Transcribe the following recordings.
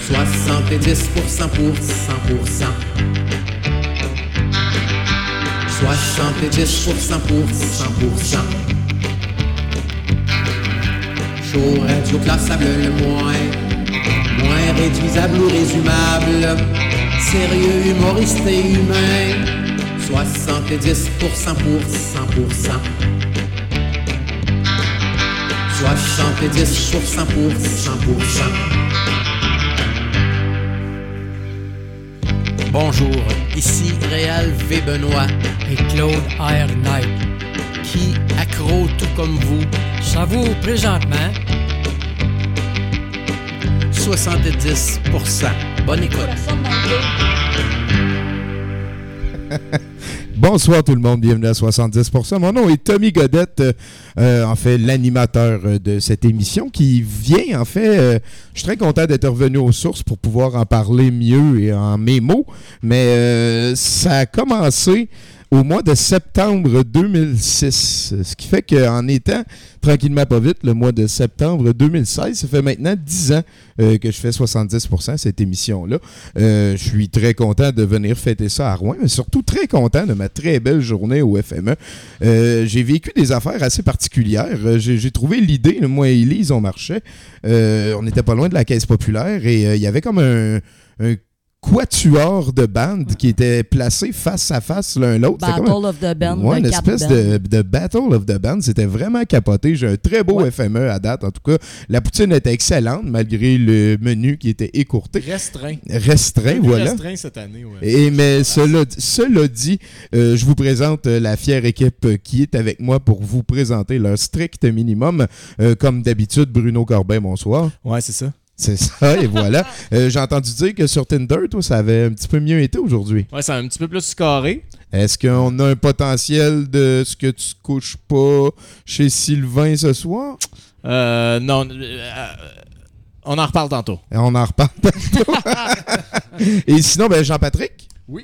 70% pour 100%. 70% pour 100%. Show radio classable le moins réduisable ou résumable. Sérieux, humoriste et humain. 70% pour 100%. 70% pour 100%. Bonjour, ici Réal V. Benoît et Claude R. Knight, qui, accro tout comme vous, savoure présentement 70%. Bonne écoute. Bonsoir tout le monde, bienvenue à 70%. Mon nom est Tommy Godette, en fait l'animateur de cette émission qui vient, en fait, je suis très content d'être revenu aux sources pour pouvoir en parler mieux et en mes mots, mais ça a commencé au mois de septembre 2006, ce qui fait qu'en étant tranquillement pas vite, le mois de septembre 2016, ça fait maintenant 10 ans que je fais 70% cette émission-là. Je suis très content de venir fêter ça à Rouen, mais surtout très content de ma très belle journée au FME. J'ai vécu des affaires assez particulières. J'ai trouvé l'idée, moi et Élise, on marchait. On n'était pas loin de la Caisse populaire et il y avait comme un quatuor de bandes qui étaient placés face à face l'un l'autre. Battle of the Band. Ouais, une espèce de Battle of the Band. C'était vraiment capoté. J'ai un très beau FME à date. En tout cas, la poutine était excellente malgré le menu qui était écourté. Restreint, voilà. Restreint cette année, ouais. Mais cela dit, je vous présente la fière équipe qui est avec moi pour vous présenter leur strict minimum. Comme d'habitude, Bruno Corbin, bonsoir. Ouais, c'est ça. C'est ça, et voilà. J'ai entendu dire que sur Tinder, toi, ça avait un petit peu mieux été aujourd'hui. Ouais, ça a un petit peu plus carré. Est-ce qu'on a un potentiel de ce que tu couches pas chez Sylvain ce soir? Non. On en reparle tantôt. On en reparle tantôt. Et sinon, Jean-Patrick? Oui.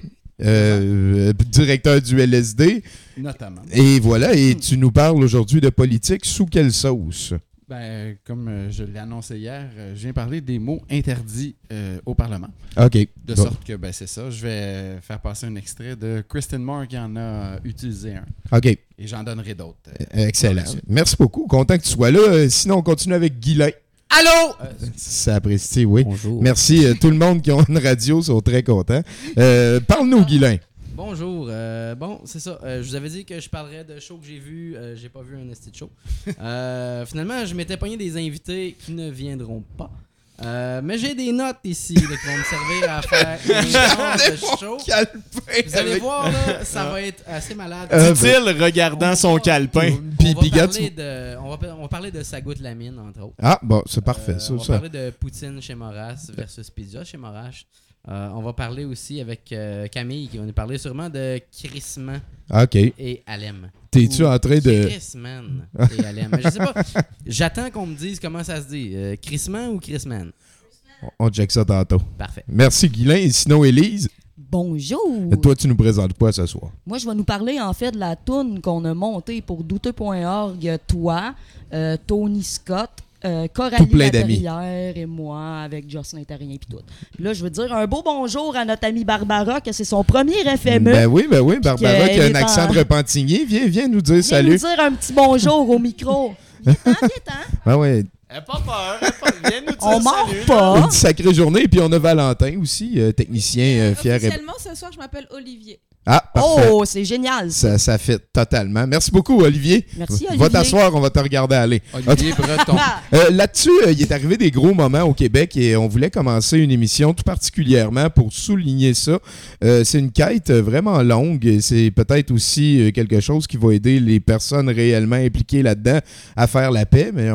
Directeur du LSD. Notamment. Et voilà, et tu nous parles aujourd'hui de politique sous quelle sauce? Comme je l'ai annoncé hier, je viens parler des mots interdits au Parlement. OK. De sorte que, c'est ça, je vais faire passer un extrait de Kristen Moore qui en a utilisé un. OK. Et j'en donnerai d'autres. Excellent. Merci beaucoup. Content que tu sois là. Sinon, on continue avec Guylain. Allô? Ça apprécie, oui. Bonjour. Merci. Tout le monde qui a une radio sont très contents. Parle-nous, Guylain. Bonjour. C'est ça. Je vous avais dit que je parlerais de shows que j'ai vus. J'ai pas vu un esti de show. Finalement, je m'étais pogné des invités qui ne viendront pas. Mais j'ai des notes ici là, qui vont me servir à faire un genre de show. Vous allez voir, là, ça va être assez malade. Dit-il, regardant son calepin. On va parler de Ça goûte la mine, entre autres. Ah, bon, c'est parfait. On va parler de poutine chez Moras versus pizza chez Moras. On va parler aussi avec Camille qui va nous parler sûrement de Crissman et Alem. T'es-tu en train de... Crissman et Alem. Je sais pas. J'attends qu'on me dise comment ça se dit. Crissman ou Crissman? On check ça tantôt. Parfait. Merci Guylain. Et sinon, Élise? Bonjour. Toi, tu nous présentes quoi ce soir? Moi, je vais nous parler en fait de la toune qu'on a montée pour douteux.org. Toi, Tony Scott, Coralie Laperrière et moi avec Jocelyn Tarien et tout. Puis là, je veux dire un beau bonjour à notre amie Barbara, que c'est son premier FME. Ben oui, Barbara qui a un accent de Repentigny. Viens nous dire salut. Viens nous dire un petit bonjour au micro. Viens-t'en. Ben ouais. Pas peur. Viens nous dire on mord salut. pas. Une sacrée journée. Et puis on a Valentin aussi, technicien fier. Officiellement, ce soir, je m'appelle Olivier. Ah, parfait. Oh, c'est génial. Ça fit totalement. Merci beaucoup, Olivier. Merci, Olivier. Va t'asseoir, on va te regarder aller. Olivier Breton. Là-dessus, il est arrivé des gros moments au Québec et on voulait commencer une émission tout particulièrement pour souligner ça. C'est une quête vraiment longue et c'est peut-être aussi quelque chose qui va aider les personnes réellement impliquées là-dedans à faire la paix, mais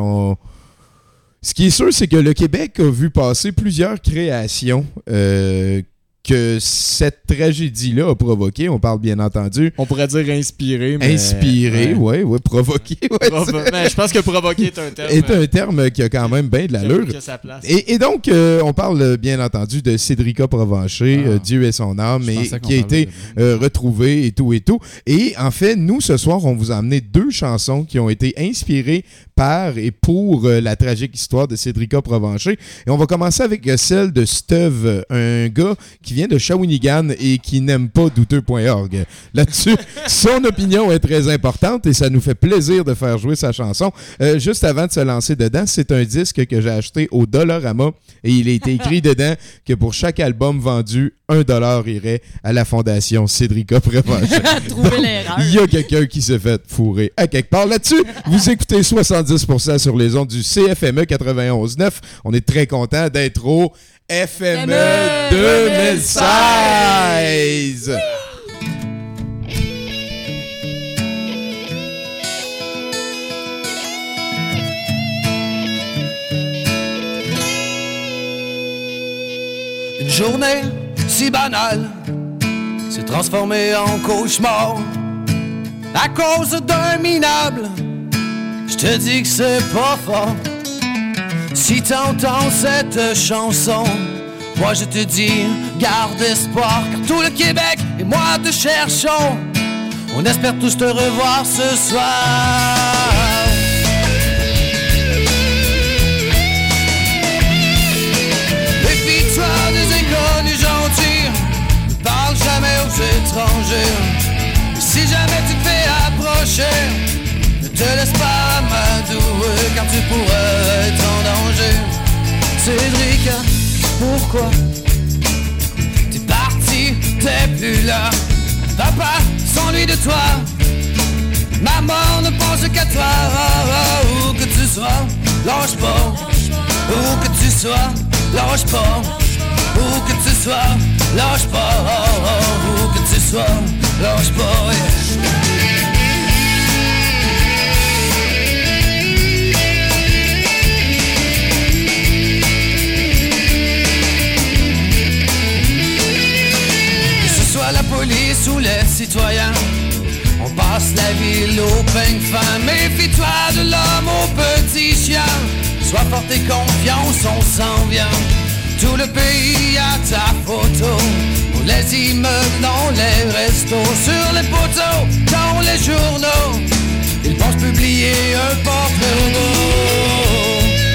Ce qui est sûr, c'est que le Québec a vu passer plusieurs créations que cette tragédie-là a provoqué. On parle bien entendu. On pourrait dire inspiré, mais... Inspiré, ouais, provoqué. Ouais, Mais je pense que provoquer est un terme. est un terme qui a quand même bien de l'allure. Qui a sa place. Et donc, on parle bien entendu de Cédrica Provencher, Dieu et son âme, Je et pensais qu'on qui a été parlait retrouvé et tout et tout. Et en fait, nous, ce soir, on vous a amené 2 chansons qui ont été inspirées par et pour la tragique histoire de Cédrica Provencher. Et on va commencer avec celle de Steve, un gars qui vient de Shawinigan et qui n'aime pas douteux.org. Là-dessus, son opinion est très importante et ça nous fait plaisir de faire jouer sa chanson. Juste avant de se lancer dedans, c'est un disque que j'ai acheté au Dollarama et il a été écrit dedans que pour chaque album vendu, $1 irait à la fondation Cédrica Provencher. Trouver l'erreur. Il y a quelqu'un qui s'est fait fourrer à quelque part là-dessus. Vous écoutez 70% sur les ondes du CFME 91.9. On est très content d'être au FME 2016. Une journée si banale s'est transformée en cauchemar à cause d'un minable. Je te dis que c'est pas fort. Si t'entends cette chanson, moi je te dis garde espoir, car tout le Québec et moi te cherchons. On espère tous te revoir ce soir. Méfie-toi des inconnus gentils, ne parle jamais aux étrangers. Et si jamais tu te fais approcher, ne te laisse pas amadouer, car tu pourrais être en danger. Cédric, pourquoi t'es parti, t'es plus là? Papa s'ennuie de toi, maman ne pense qu'à toi. Où que tu sois, lâche pas. Où que tu sois, lâche pas. Où que tu sois, lâche pas. Où que tu sois, lâche pas. La police ou les citoyens, on passe la ville au peigne fin. Méfie-toi de l'homme au petit chien, sois forte et confiance, on s'en vient. Tout le pays a ta photo, dans les immeubles, dans les restos, sur les poteaux, dans les journaux, ils pensent publier un portrait robot.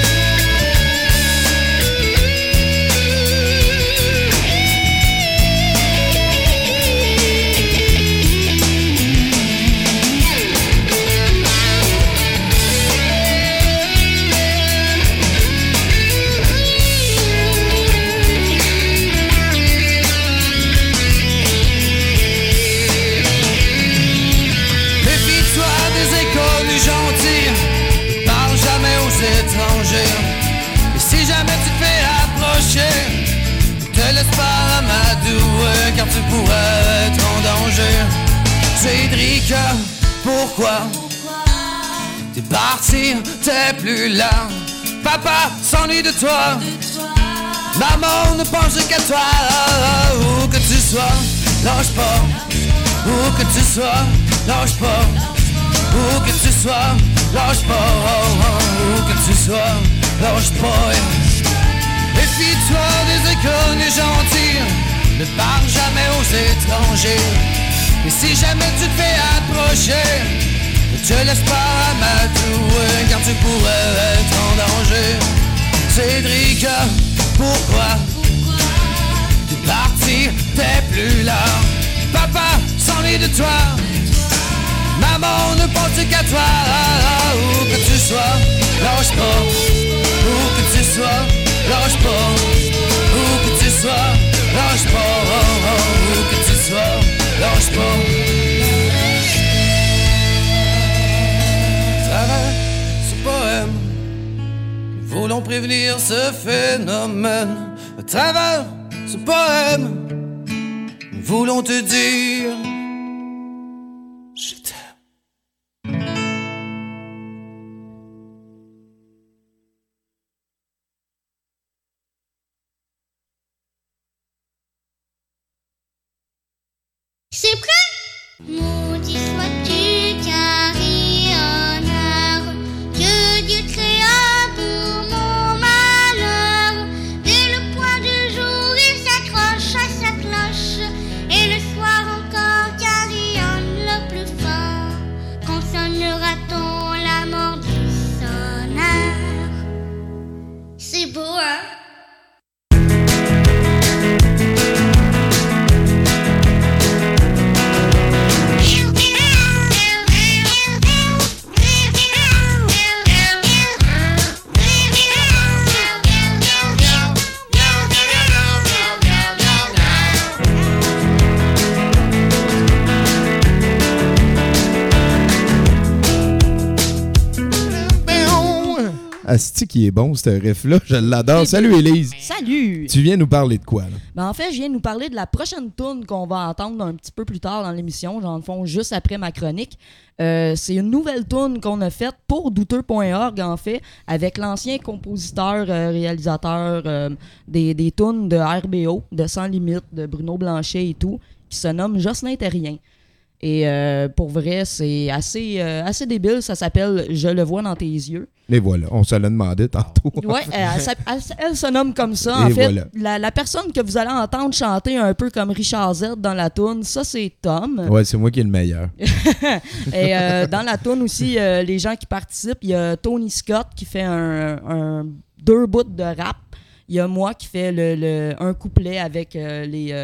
Et si jamais tu te fais approcher, ne te laisse pas amadouer, car tu pourrais être en danger. Cédric, pourquoi t'es parti, t'es plus là? Papa s'ennuie de toi, maman ne pense qu'à toi. Où que tu sois, lâche pas. Où que tu sois, lâche pas. Où que tu sois, lâche pas. Où que tu sois, lâche pas. Méfie-toi des inconnus gentils, ne parle jamais aux étrangers. Et si jamais tu te fais approcher, ne te laisse pas amadouer, car tu pourrais être en danger. Cédric, pourquoi t'es parti, t'es plus là? Papa s'ennuie de toi, maman ne pense qu'à toi. Où que tu sois, lâche pas. Où que tu sois, lâche pas. Où que tu sois, lâche pas. Où que tu sois, lâche pas. Travers ce poème, nous voulons prévenir ce phénomène. À travers ce poème, nous voulons te dire C'est prêt? Maudit sois-tu, carillonneur, que Dieu créa pour mon malheur. Dès le point du jour, il s'accroche à sa cloche, et le soir encore carillonne le plus fort. Quand sonnera-t-on la mort du sonneur? C'est beau, hein? Asti qui est bon, ce riff-là. Je l'adore. Salut, Élise. Salut! Tu viens nous parler de quoi, là? Ben, en fait, je viens nous parler de la prochaine tourne qu'on va entendre un petit peu plus tard dans l'émission, dans le fond, juste après ma chronique. C'est une nouvelle tourne qu'on a faite pour douteux.org, en fait, avec l'ancien compositeur, réalisateur des tunes de RBO, de Sans Limite, de Bruno Blanchet et tout, qui se nomme Jocelyn Terrien. Et pour vrai, c'est assez débile. Ça s'appelle « Je le vois dans tes yeux ». Et voilà, on se l'a demandé tantôt. Oui, elle se nomme comme ça. En fait, voilà. la personne que vous allez entendre chanter un peu comme Richard Z dans la toune, ça, c'est Tom. Ouais, c'est moi qui est le meilleur. Et dans la toune aussi, les gens qui participent, il y a Tony Scott qui fait deux bouts de rap. Il y a moi qui fais un couplet avec les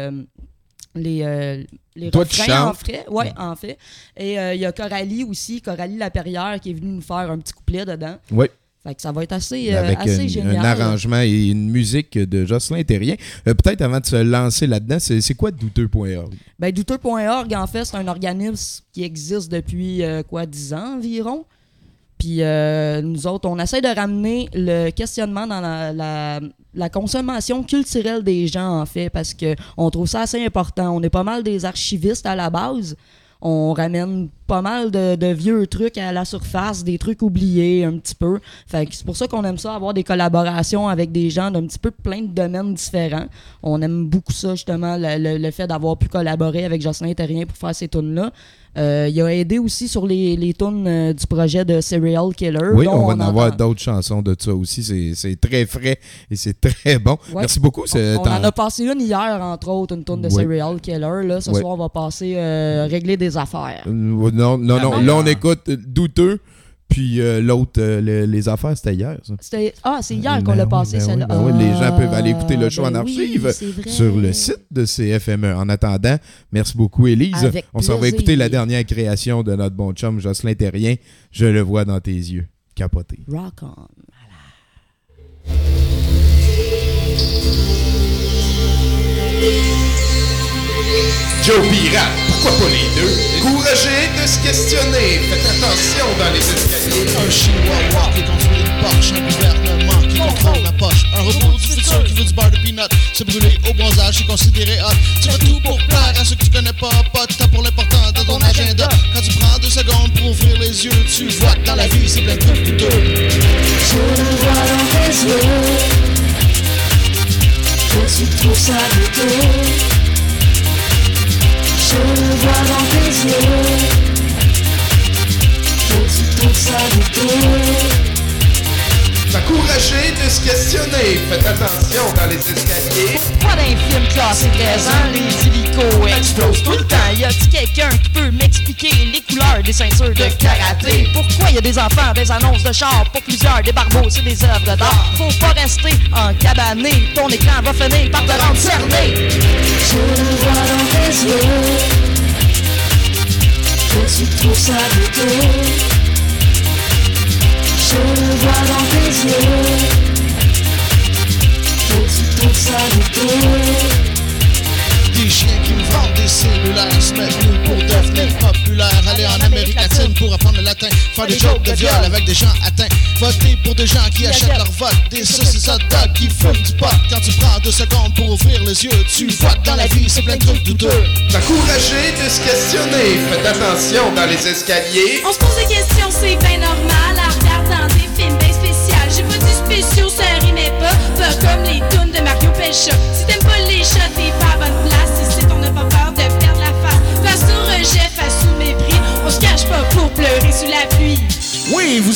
Toi, refrains en fait. Et il y a Coralie aussi, Coralie Laperrière, qui est venue nous faire un petit couplet dedans. Oui. Fait que ça va être assez génial. Un arrangement et une musique de Jocelyn Terrien. Peut-être avant de se lancer là-dedans, c'est quoi douteux.org? Ben, douteux.org, en fait, c'est un organisme qui existe depuis 10 ans environ. Puis nous autres, on essaie de ramener le questionnement dans la consommation culturelle des gens, en fait, parce qu'on trouve ça assez important. On est pas mal des archivistes à la base. On ramène pas mal de vieux trucs à la surface, des trucs oubliés un petit peu. Fait que c'est pour ça qu'on aime ça, avoir des collaborations avec des gens d'un petit peu plein de domaines différents. On aime beaucoup ça, justement, le fait d'avoir pu collaborer avec Jocelyn Terrien pour faire ces tunes-là. Il a aidé aussi sur les tunes du projet de Serial Killer. Oui, on va en avoir d'autres chansons de ça aussi. C'est très frais et c'est très bon. Ouais. Merci beaucoup. On en a passé une hier, entre autres, une tune de Serial Killer. Là, ce soir, on va passer Régler des affaires. Non. Là, on écoute Douteux. Puis l'autre, les affaires, c'était hier, ça. C'est hier qu'on l'a passé, celle-là. Oui, les gens peuvent aller écouter le show en archive sur le site de CFME. En attendant, merci beaucoup, Élise. On s'en va écouter la dernière création de notre bon chum Jocelyn Terrien. Je le vois dans tes yeux. Capoté. Rock on. Joe Pirate, pourquoi pas les deux? Courageux de se questionner, faites attention dans les escaliers. Un chihuahua qui construit une Porsche, un gouvernement qui contrôle ma poche, un robot du futur qui veut du beurre de peanut, se brûler au bronzage, c'est considéré hot. Tu fais tout pour plaire à ceux que tu connais pas, t'as pour l'important dans ton agenda. Quand tu prends 2 secondes pour ouvrir les yeux, tu vois que dans la vie c'est plein de trucs douteux. Je le vois dans tes yeux, je trouve ça douteux. Je le vois dans tes yeux, je trouve ça douteux. Encouragez de se questionner, faites attention dans les escaliers. Pourquoi dans les films classés 13 ans, les hélicos explosent tout le temps? Y a-t-il quelqu'un qui peut m'expliquer les couleurs des ceintures de karaté? Pourquoi y a des enfants, des annonces de char pour plusieurs, des barbeaux, c'est des œuvres d'art? Faut pas rester en cabané, ton écran va finir par te rendre cerné. Je le vois dans tes yeux, je trouve ça douteux. Je le vois dans tes yeux, je trouve ça douteux. Des chiens qui nous vendent des cellulaires, se mettent nous pour devenir populaires. Aller en Amérique latine pour apprendre le latin, faire des jokes de viol avec des gens atteints. Voter pour des gens qui achètent leur vote, des saucisses hot dogs qui fument du pot. Quand tu prends 2 secondes pour ouvrir les yeux, tu vois que dans la vie c'est plein de trucs douteux. Encouragez de se questionner, faites attention dans les escaliers. On se pose des questions, c'est bien normal. À regarder des films bien spéciaux, j'ai pas du spéciaux, ça rimait pas. Pas comme les tunes de Mario Pelcha. Si t'aimes pas les chats, t'es pas à bonne place. Si c'est on n'a pas peur de perdre la face.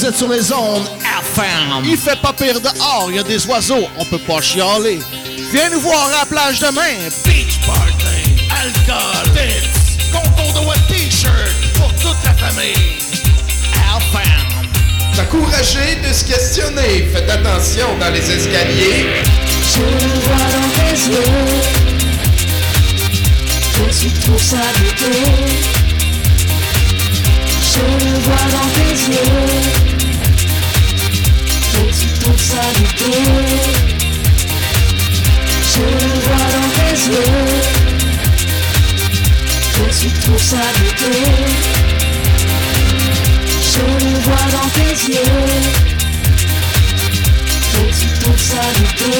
vous êtes sur les ondes FM. Il fait pas pire dehors, il y a des oiseaux, on peut pas chialer. Viens nous voir à la plage demain. Beach party, alcool, tits, concours de wet t-shirt pour toute la famille. FM. S'encourager de se questionner. Faites attention dans les escaliers. Je le vois dans tes yeux. Je suis tout saboté. Je le vois dans tes yeux. Je suis tout saboté. Je le vois dans tes yeux. Je suis tout saboté. Je le vois dans tes yeux. Je suis tout saboté.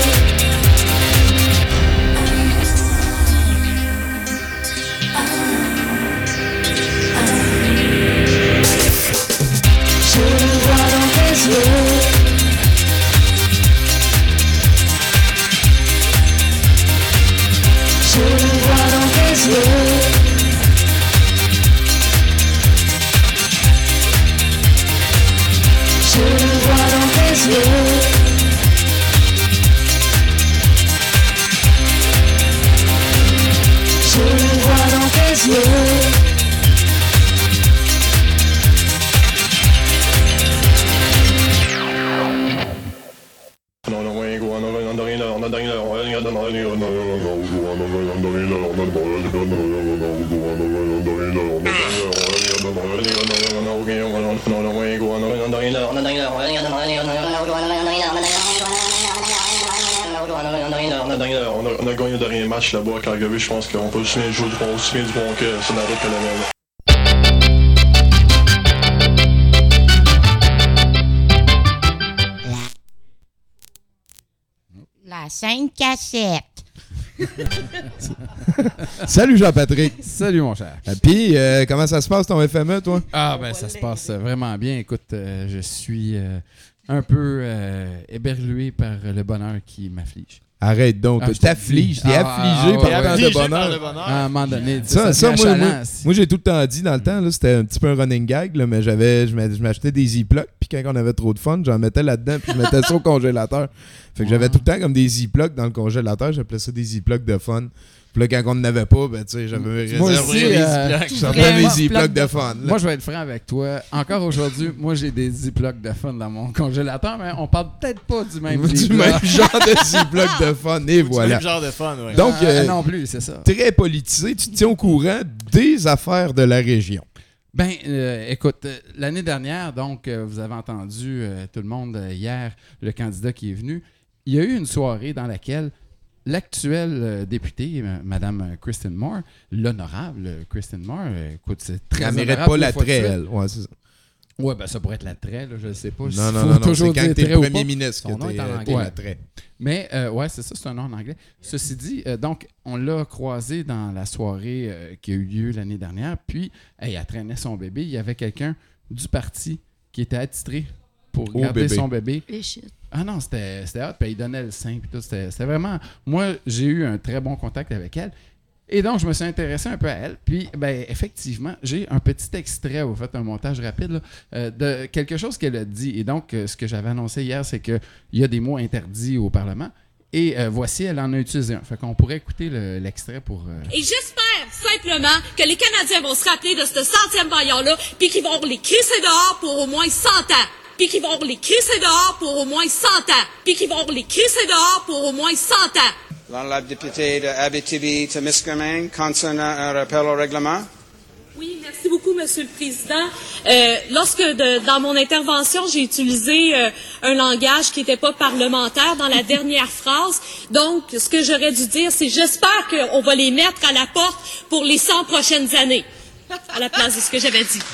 Je le vois dans tes yeux. Je le vois dans tes yeux. Je le vois dans tes yeux. Je le vois dans tes yeux. On a gagné le dernier match là-bas à Calgary, je pense qu'on peut aussi bien jouer aussi bien du bon que c'est la route que la même. La 5 cassette. Salut Jean-Patrick. Salut mon cher. Puis, comment ça se passe ton FME, toi? Ah ben ça se passe vraiment bien. Écoute, je suis un peu éberlué par le bonheur qui m'afflige. Arrête donc, t'affliges, t'es affligé par le bonheur. À un moment donné, moi j'ai tout le temps dit dans le temps, là, c'était un petit peu un running gag, là, mais je m'achetais des Ziplocs, puis quand on avait trop de fun, j'en mettais là-dedans, puis je mettais ça au congélateur. Fait que j'avais tout le temps comme des Ziplocs dans le congélateur, j'appelais ça des Ziplocs de fun. Puis là, quand on n'en avait pas, ben, tu sais, j'avais réservé mes Ziplocs de fun. Là. Moi, je vais être franc avec toi. Encore aujourd'hui, moi, j'ai des Ziplocs de fun dans mon congélateur, mais on parle peut-être pas du même genre de Ziplocs de fun, et voilà. Du même genre de fun, oui. Donc, non plus, c'est ça. Très politisé, tu te tiens au courant des affaires de la région. Ben, écoute, l'année dernière, donc, vous avez entendu tout le monde hier, le candidat qui est venu, il y a eu une soirée dans laquelle l'actuelle députée, Mme Kristen Moore, l'honorable Kristen Moore, écoute, c'est très elle mérite pas l'attrait, elle. Ouais, c'est ça. Ouais, ben ça pourrait être l'attrait, là, je ne sais pas. Non, c'est quand t'es premier ministre que t'es l'attrait. Mais, ouais, c'est ça, c'est un nom en anglais. Ceci dit, donc, on l'a croisée dans la soirée qui a eu lieu l'année dernière, puis, elle traînait son bébé. Il y avait quelqu'un du parti qui était attitré pour garder son bébé. Et shit. Ah non, c'était hot, puis il donnait le sein, puis tout. C'était vraiment... Moi, j'ai eu un très bon contact avec elle. Et donc, je me suis intéressé un peu à elle. Puis, ben, effectivement, j'ai un petit extrait, au fait, un montage rapide, là, de quelque chose qu'elle a dit. Et donc, ce que j'avais annoncé hier, c'est qu'il y a des mots interdits au Parlement. Et voici, elle en a utilisé un. Fait qu'on pourrait écouter l'extrait pour... Et j'espère simplement que les Canadiens vont se rappeler de ce 100e vaillant-là, puis qu'ils vont les crisser dehors pour au moins 100 ans. Puis qu'ils vont les crisser dehors pour au moins 100 ans. Puis qu'ils vont les crisser dehors pour au moins 100 ans. L'honorable député de Abitibi-Témiscamingue concernant un rappel au règlement. Oui, merci beaucoup, Monsieur le Président. Dans mon intervention, j'ai utilisé un langage qui n'était pas parlementaire dans la dernière phrase. Donc, ce que j'aurais dû dire, c'est j'espère qu'on va les mettre à la porte pour les 100 prochaines années, à la place de ce que j'avais dit.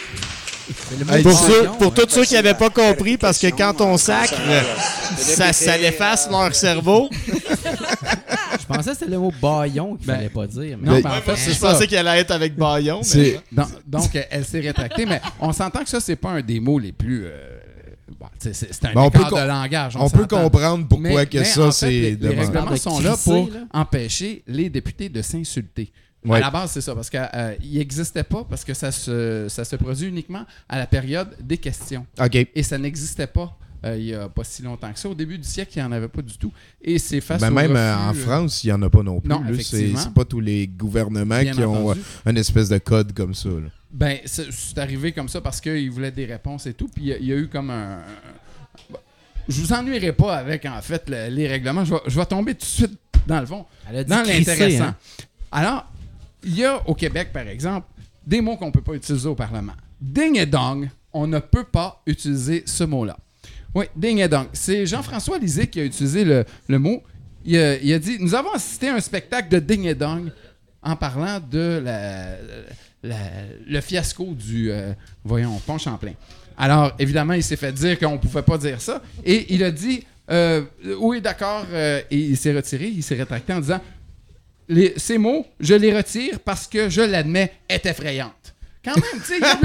Pour tous ceux qui n'avaient pas compris, parce que quand on sacre, ça l'efface leur cerveau. Je pensais que c'était le mot baillon qu'il fallait pas dire. Non, mais en fait, je pensais qu'elle allait être avec baillon. Mais... Donc, elle s'est rétractée, mais on s'entend que ça, c'est pas un des mots les plus... c'est un écart de langage. On peut comprendre pourquoi que ça, c'est demandé. Les règlements sont là pour empêcher les députés de s'insulter. Ouais. À la base, c'est ça, parce qu'il n'existait pas, parce que ça se produit uniquement à la période des questions. OK. Et ça n'existait pas il n'y a pas si longtemps que ça. Au début du siècle, il n'y en avait pas du tout. Et c'est face au même refus, en France, il n'y en a pas non plus. Non, là. effectivement. C'est pas tous les gouvernements Bien qui ont entendu. une espèce de code comme ça. Là. Ben, c'est arrivé comme ça parce qu'ils voulaient des réponses et tout. Puis il y a eu comme un... Je vous ennuierai pas avec, en fait, les règlements. Je vais tomber tout de suite dans le fond, dans l'intéressant. Hein? Alors, il y a au Québec, par exemple, des mots qu'on ne peut pas utiliser au Parlement. Ding et dong, on ne peut pas utiliser ce mot-là. Oui, ding et dong. C'est Jean-François Lisée qui a utilisé le mot. Il a dit « Nous avons assisté à un spectacle de ding et dong en parlant de le fiasco du, Pont Champlain. » Alors, évidemment, il s'est fait dire qu'on ne pouvait pas dire ça. Et il a dit « Oui, d'accord. » Et il s'est retiré, il s'est rétracté en disant « Ces mots, je les retire parce que, je l'admets, est effrayante. » Quand même, tu sais, il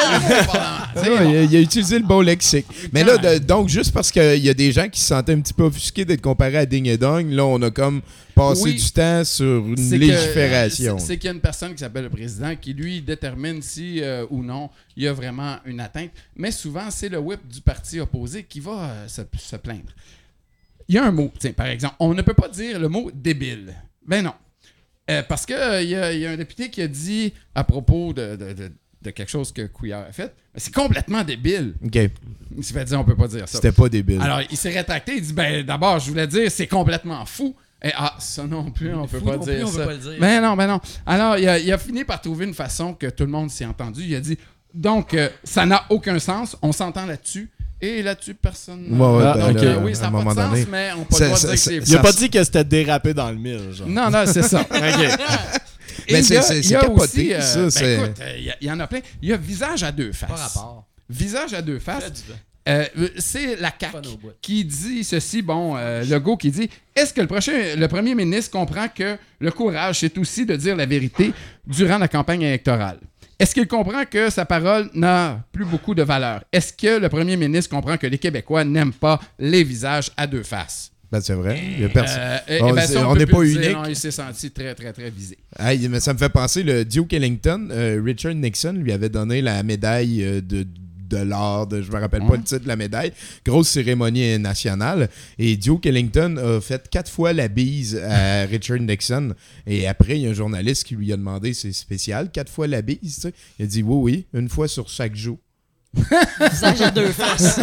a utilisé le bon lexique. Mais là, donc, juste parce qu'il y a des gens qui se sentaient un petit peu offusqués d'être comparés à Ding et Dong, là, on a comme passé du temps sur une légifération. C'est qu'il y a une personne qui s'appelle le président qui, lui, détermine si ou non il y a vraiment une atteinte. Mais souvent, c'est le whip du parti opposé qui va se plaindre. Il y a un mot, tiens, par exemple, on ne peut pas dire le mot « débile ». Ben non. Parce qu'il y a un député qui a dit à propos de quelque chose que Couillard a fait, c'est complètement débile. OK. Il s'est fait dire on peut pas dire ça. C'était pas débile. Alors, il s'est rétracté, il dit d'abord, je voulais dire c'est complètement fou. Et ça non plus, on peut pas dire ça. Ben non. Alors, il a fini par trouver une façon que tout le monde s'y est entendu. Il a dit donc, ça n'a aucun sens, on s'entend là-dessus. Et là-dessus, personne... oui, ça n'a pas de sens, mais on peut pas dire que c'est... Il n'a pas dit que c'était dérapé dans le mille, genre. Non, c'est ça. Mais c'est capoté, ça. Écoute, il y en a plein. Il y a visage à deux faces. Pas rapport. Visage à deux faces. C'est la CAQ qui dit ceci, Legault qui dit « Est-ce que le premier ministre comprend que le courage, c'est aussi de dire la vérité durant la campagne électorale? » Est-ce qu'il comprend que sa parole n'a plus beaucoup de valeur? Est-ce que le premier ministre comprend que les Québécois n'aiment pas les visages à deux faces? Ben, c'est vrai. Il y a personne. On n'est pas unique. Non, il s'est senti très, très, très visé. Mais ça me fait penser, le Duke Ellington, Richard Nixon lui avait donné la médaille de l'or, je me rappelle pas le titre de la médaille, grosse cérémonie nationale, et Duke Ellington a fait 4 fois la bise à Richard Nixon, et après il y a un journaliste qui lui a demandé, c'est spécial, 4 fois la bise, tu sais. Il a dit oui, une fois sur chaque jour. Visage à deux faces.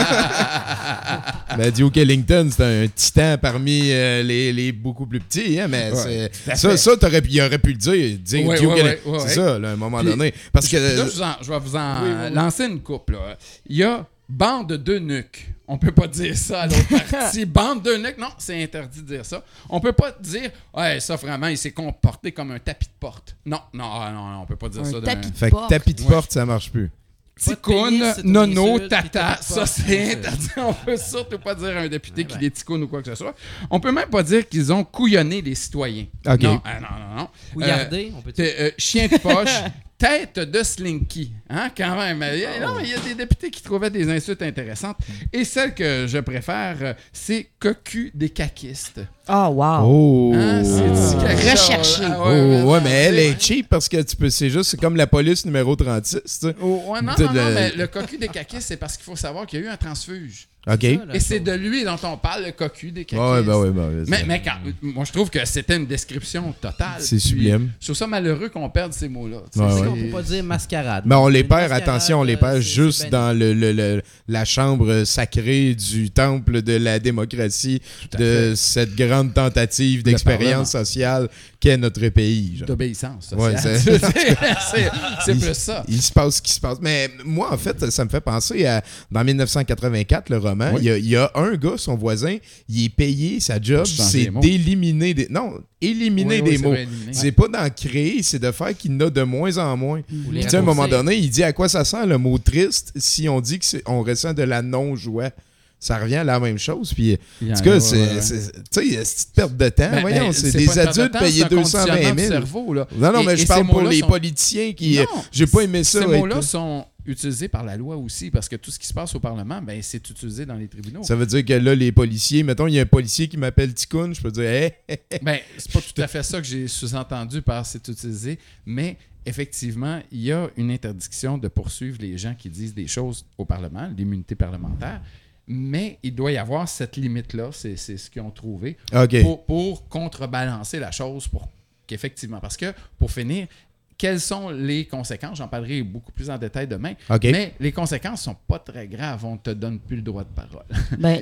Ben, Duke Ellington, c'est un titan parmi les beaucoup plus petits, hein, mais ça il aurait pu le dire Duke Ellington. C'est ça, là, à un moment donné. Parce que là, je vais vous en lancer une coupe. Là. Il y a bande d'eunuques. On peut pas dire ça à l'autre partie. Bande d'eunuques, non, c'est interdit de dire ça. On peut pas dire, ça vraiment, il s'est comporté comme un tapis de porte. Non, on peut pas dire ça. Fait que tapis de porte, ça marche plus. Ticoune, nono, tata, ça c'est interdit. On peut surtout pas dire à un député qu'il est ticoune ou quoi que ce soit. On peut même pas dire qu'ils ont couillonné les citoyens. OK. Non. Couillardé, on peut dire. Chien de poche, tête de slinky. Hein, quand même. Non, il y a des députés qui trouvaient des insultes intéressantes. Et celle que je préfère, c'est cocu des caquistes. Ah, wow. C'est recherché. Mais elle est cheap parce que c'est comme la police numéro 36. Non, mais le cocu des caquistes, c'est parce qu'il faut savoir qu'il y a eu un transfuge. OK. Et c'est de lui dont on parle, le cocu des caquistes. Mais moi, je trouve que c'était une description totale. C'est sublime. Je trouve ça malheureux qu'on perde ces mots-là. On peut pas dire mascarade. Mais on les perd, attention, on les perd juste dans la chambre sacrée du temple de la démocratie, de cette grande tentative d'expérience sociale qu'est notre pays. D'obéissance sociale. C'est plus ça. Il se passe ce qui se passe. Mais moi, en fait, ça me fait penser à, dans 1984, le roman, il y a un gars, son voisin, il est payé, sa job, c'est d'éliminer des... Non, éliminer des mots. C'est pas d'en créer, c'est de faire qu'il y en a de moins en moins. Puis à un moment donné, il dit à quoi ça sent le mot triste si on dit qu'on ressent de la non-joie. Ça revient à la même chose. Puis, en tout cas, c'est une petite perte de temps. Voyons, c'est des adultes payés 220 000. Cerveau, là. Non, mais je parle pour les politiciens qui... J'ai pas aimé ça. Ces mots-là sont utilisé par la loi aussi, parce que tout ce qui se passe au Parlement, ben, c'est utilisé dans les tribunaux. Ça veut dire que là, les policiers, mettons, il y a un policier qui m'appelle Ticoun, je peux dire, hey. Ben, c'est pas tout à fait ça que j'ai sous-entendu par c'est utilisé, mais effectivement, il y a une interdiction de poursuivre les gens qui disent des choses au Parlement, l'immunité parlementaire, mais il doit y avoir cette limite-là, c'est ce qu'ils ont trouvé, pour contrebalancer la chose, pour qu'effectivement, parce que, pour finir, quelles sont les conséquences? J'en parlerai beaucoup plus en détail demain. Mais les conséquences ne sont pas très graves. On ne te donne plus le droit de parole. Ben,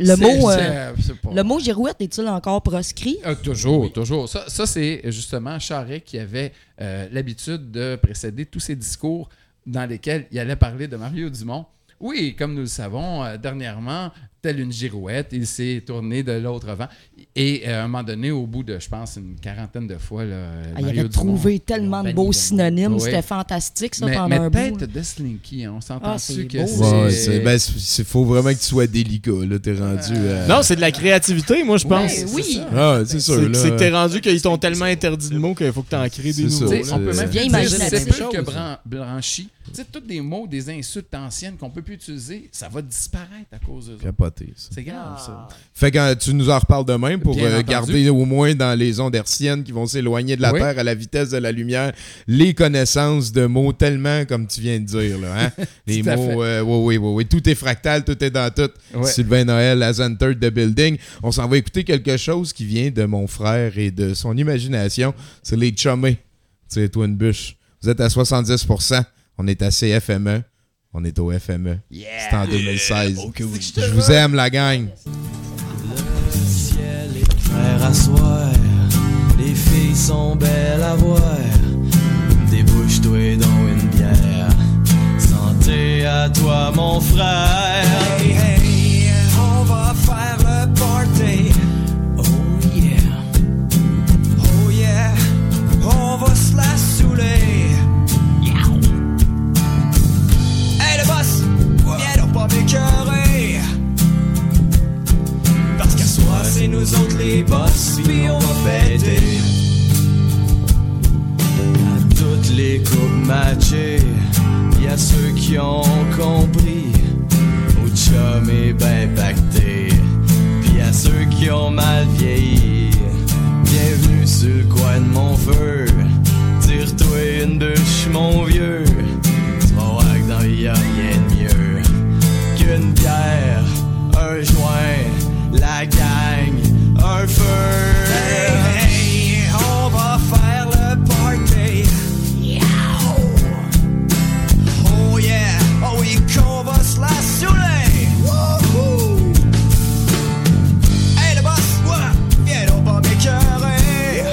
le mot girouette est-il encore proscrit? Toujours. Ça, c'est justement Charest qui avait l'habitude de précéder tous ses discours dans lesquels il allait parler de Mario Dumont. Oui, comme nous le savons, dernièrement, telle une girouette, il s'est tourné de l'autre vent. Et à un moment donné, au bout de, je pense, une quarantaine de fois, il avait trouvé tellement de beaux synonymes. C'était fantastique, ça, pendant un bout. Mais tête de Slinky, on s'entend-tu que c'est... faut vraiment que tu sois délicat, là, t'es rendu... Non, c'est de la créativité, moi, je pense. Oui. C'est sûr, là. C'est que t'es rendu qu'ils t'ont tellement interdit de mots qu'il faut que t'en crées des nouveaux. On peut même bien dire imaginer c'est plus que branchi. Tu sais, tous des mots, des insultes anciennes qu'on peut plus utiliser, ça va disparaître à cause de ça. Capoté, ça. C'est grave, ça. Fait que tu nous en reparles demain pour garder au moins dans les ondes hertziennes qui vont s'éloigner de la Terre à la vitesse de la lumière les connaissances de mots tellement comme tu viens de dire. Là, hein? Les mots, oui. Tout est fractal, tout est dans tout. Sylvain Noël, as entered the building. On s'en va écouter quelque chose qui vient de mon frère et de son imagination. C'est les Chummés. Tu sais, Twin Bush. Vous êtes à 70%. On est à CFME. On est au FME. C'est en 2016. Je vous aime, la gang. Le ciel est clair à soir. Les filles sont belles à voir. Débouche-toi dans une bière. Santé à toi, mon frère. Hey, on va faire le party. Oh yeah, on va se la saouler. Pas m'écœurer, parce qu'à soir c'est nous autres les boss, puis on va fêter à toutes les coupes matchées. Y'a ceux qui ont compris, au chum est ben pacté, puis y'a ceux qui ont mal vieilli. Bienvenue sur le coin de mon feu, tire-toi une bûche mon vieux, tu vas voir que dans y'a rien de mieux qu'une bière, un joint, la gang, un feu. Hey, on va faire le party. Oh yeah, oh oui, qu'on va se la saouler. Wouhou. Hey le boss, viens donc pas m'écœurer.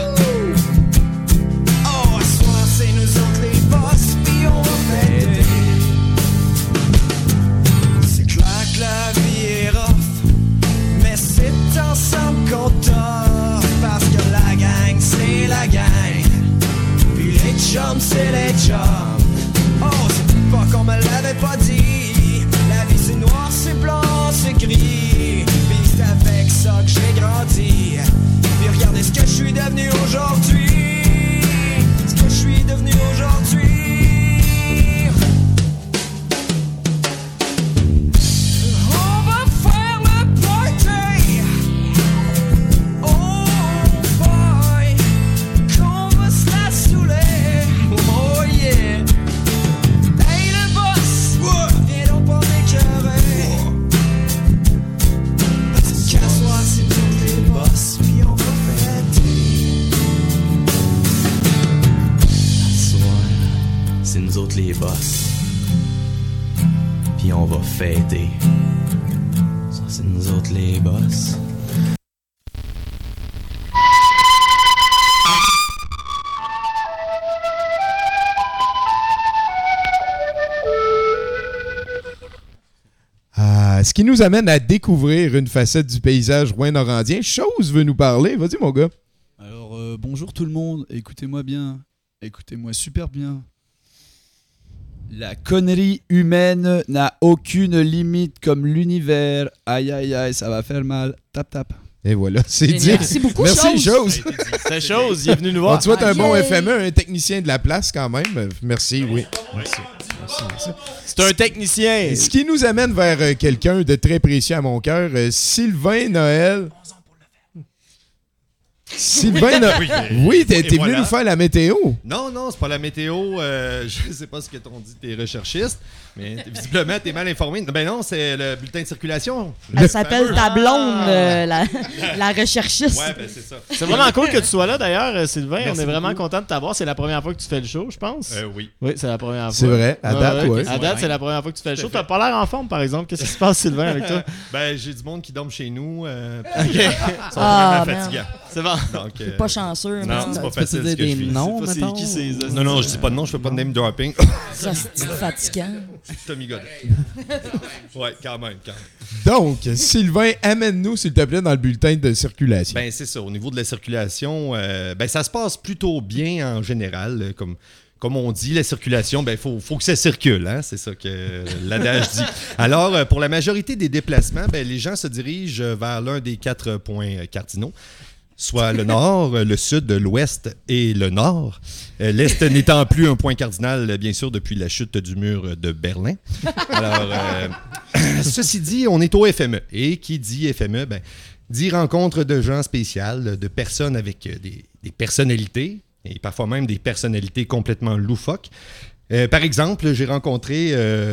Oh, ce soir c'est nous autres les boss, puis on va fêter. La vie est rough, mais c'est ensemble qu'on dort. Parce que la gang, c'est la gang, puis les chums, c'est les chums. Oh, c'est pas qu'on me l'avait pas dit. La vie, c'est noir, c'est blanc, c'est gris. Puis c'est avec ça que j'ai grandi. Puis regardez ce que je suis devenu aujourd'hui. Ce que je suis devenu aujourd'hui. Les boss, puis on va fêter. Ça, c'est nous autres les boss. Ce qui nous amène à découvrir une facette du paysage rouyn-norandien. Chose veut nous parler. Vas-y, mon gars. Alors, bonjour tout le monde. Écoutez-moi bien. Écoutez-moi super bien. La connerie humaine n'a aucune limite comme l'univers. Aïe, aïe, aïe, ça va faire mal. Tap, tap. Et voilà, c'est dit. Merci beaucoup, Merci, Chose. C'est Chose, il est venu nous voir. On te souhaite un bon FME, un technicien de la place quand même. Merci, oui. Merci. C'est un technicien. Ce qui nous amène vers quelqu'un de très précieux à mon cœur, Sylvain Noël. Sylvain Noël. Oui, t'es venu nous faire la météo. Non, c'est pas la météo. Je sais pas ce que t'ont dit tes recherchistes, mais visiblement, t'es mal informé. Ben non, c'est le bulletin de circulation. Elle s'appelle ta blonde, la recherchiste. Ouais, ben c'est ça. C'est vraiment cool que tu sois là, d'ailleurs, Sylvain. Merci on est vraiment beaucoup. content de t'avoir. C'est la première fois que tu fais le show, je pense. Oui. Oui, c'est la première fois. C'est vrai, à date, ouais. À date, c'est la première fois que tu fais le show. T'as pas l'air en forme, par exemple. Qu'est-ce qui se passe, Sylvain, avec toi? Ben, j'ai du monde qui dorme chez nous. Ils sont vraiment fatigants. C'est bon. Donc, T'es pas chanceux. Non, c'est pas facile ce que je vis. Non, Non, je dis pas de nom, je fais pas de name dropping. Ça, c'est fatigant. Tommy Godet. Ouais, quand même. Donc, Sylvain, amène-nous, s'il te plaît, dans le bulletin de circulation. Ben, c'est ça. Au niveau de la circulation, ça se passe plutôt bien en général. Comme on dit, la circulation, faut que ça circule. Hein? C'est ça que l'adage dit. Alors, pour la majorité des déplacements, les gens se dirigent vers l'un des 4 points cardinaux, soit le nord, le sud, l'ouest et le nord. L'est n'étant plus un point cardinal, bien sûr, depuis la chute du mur de Berlin. Alors, ceci dit, on est au FME. Et qui dit FME, dit rencontre de gens spéciales, de personnes avec des personnalités, et parfois même des personnalités complètement loufoques. Par exemple, j'ai rencontré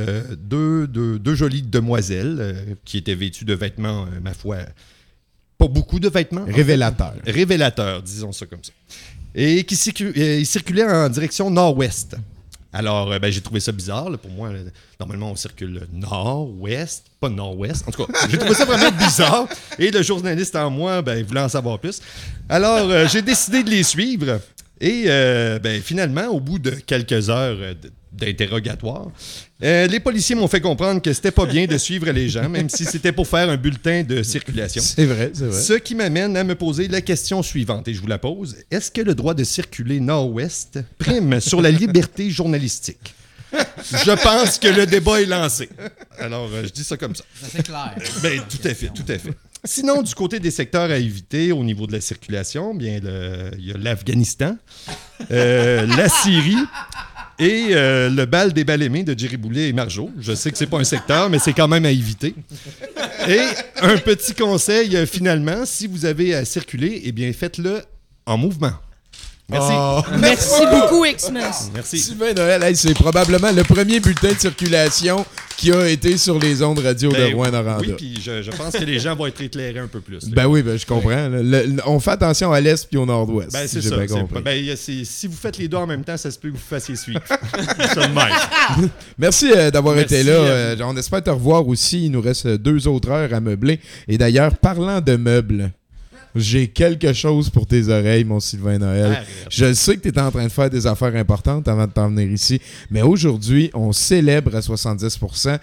deux jolies demoiselles qui étaient vêtues de vêtements, ma foi, pas beaucoup de vêtements. Révélateurs, disons ça comme ça. Et qui circulaient en direction nord-ouest. Alors, j'ai trouvé ça bizarre. Là, pour moi, normalement, on circule nord-ouest, pas nord-ouest. En tout cas, j'ai trouvé ça vraiment bizarre. Et le journaliste en moi, voulait en savoir plus. Alors, j'ai décidé de les suivre. Et finalement, au bout de quelques heures d'interrogatoire, les policiers m'ont fait comprendre que c'était pas bien de suivre les gens, même si c'était pour faire un bulletin de circulation. C'est vrai. Ce qui m'amène à me poser la question suivante, et je vous la pose. Est-ce que le droit de circuler nord-ouest prime sur la liberté journalistique? Je pense que le débat est lancé. Alors, je dis ça comme ça. C'est clair. Tout à fait. Sinon, du côté des secteurs à éviter au niveau de la circulation, il y a l'Afghanistan, la Syrie et le bal des bal-aimés de Jerry Boulet et Marjo. Je sais que c'est pas un secteur, mais c'est quand même à éviter. Et un petit conseil, finalement, si vous avez à circuler, faites-le en mouvement. Merci. Merci beaucoup, Xmas. Merci. Sylvain Noël, c'est probablement le premier bulletin de circulation qui a été sur les ondes radio de Rouyn-Noranda. Oui, puis je pense que les gens vont être éclairés un peu plus. Je comprends. On fait attention à l'est puis au nord-ouest. C'est si ça. J'ai bien compris. Si vous faites les deux en même temps, ça se peut que vous fassiez suivre. Ça de même. Merci d'avoir été là. On espère te revoir aussi. Il nous reste 2 autres heures à meubler. Et d'ailleurs, parlant de meubles, j'ai quelque chose pour tes oreilles, mon Sylvain Noël. Je sais que tu es en train de faire des affaires importantes avant de t'en venir ici, mais aujourd'hui, on célèbre à 70%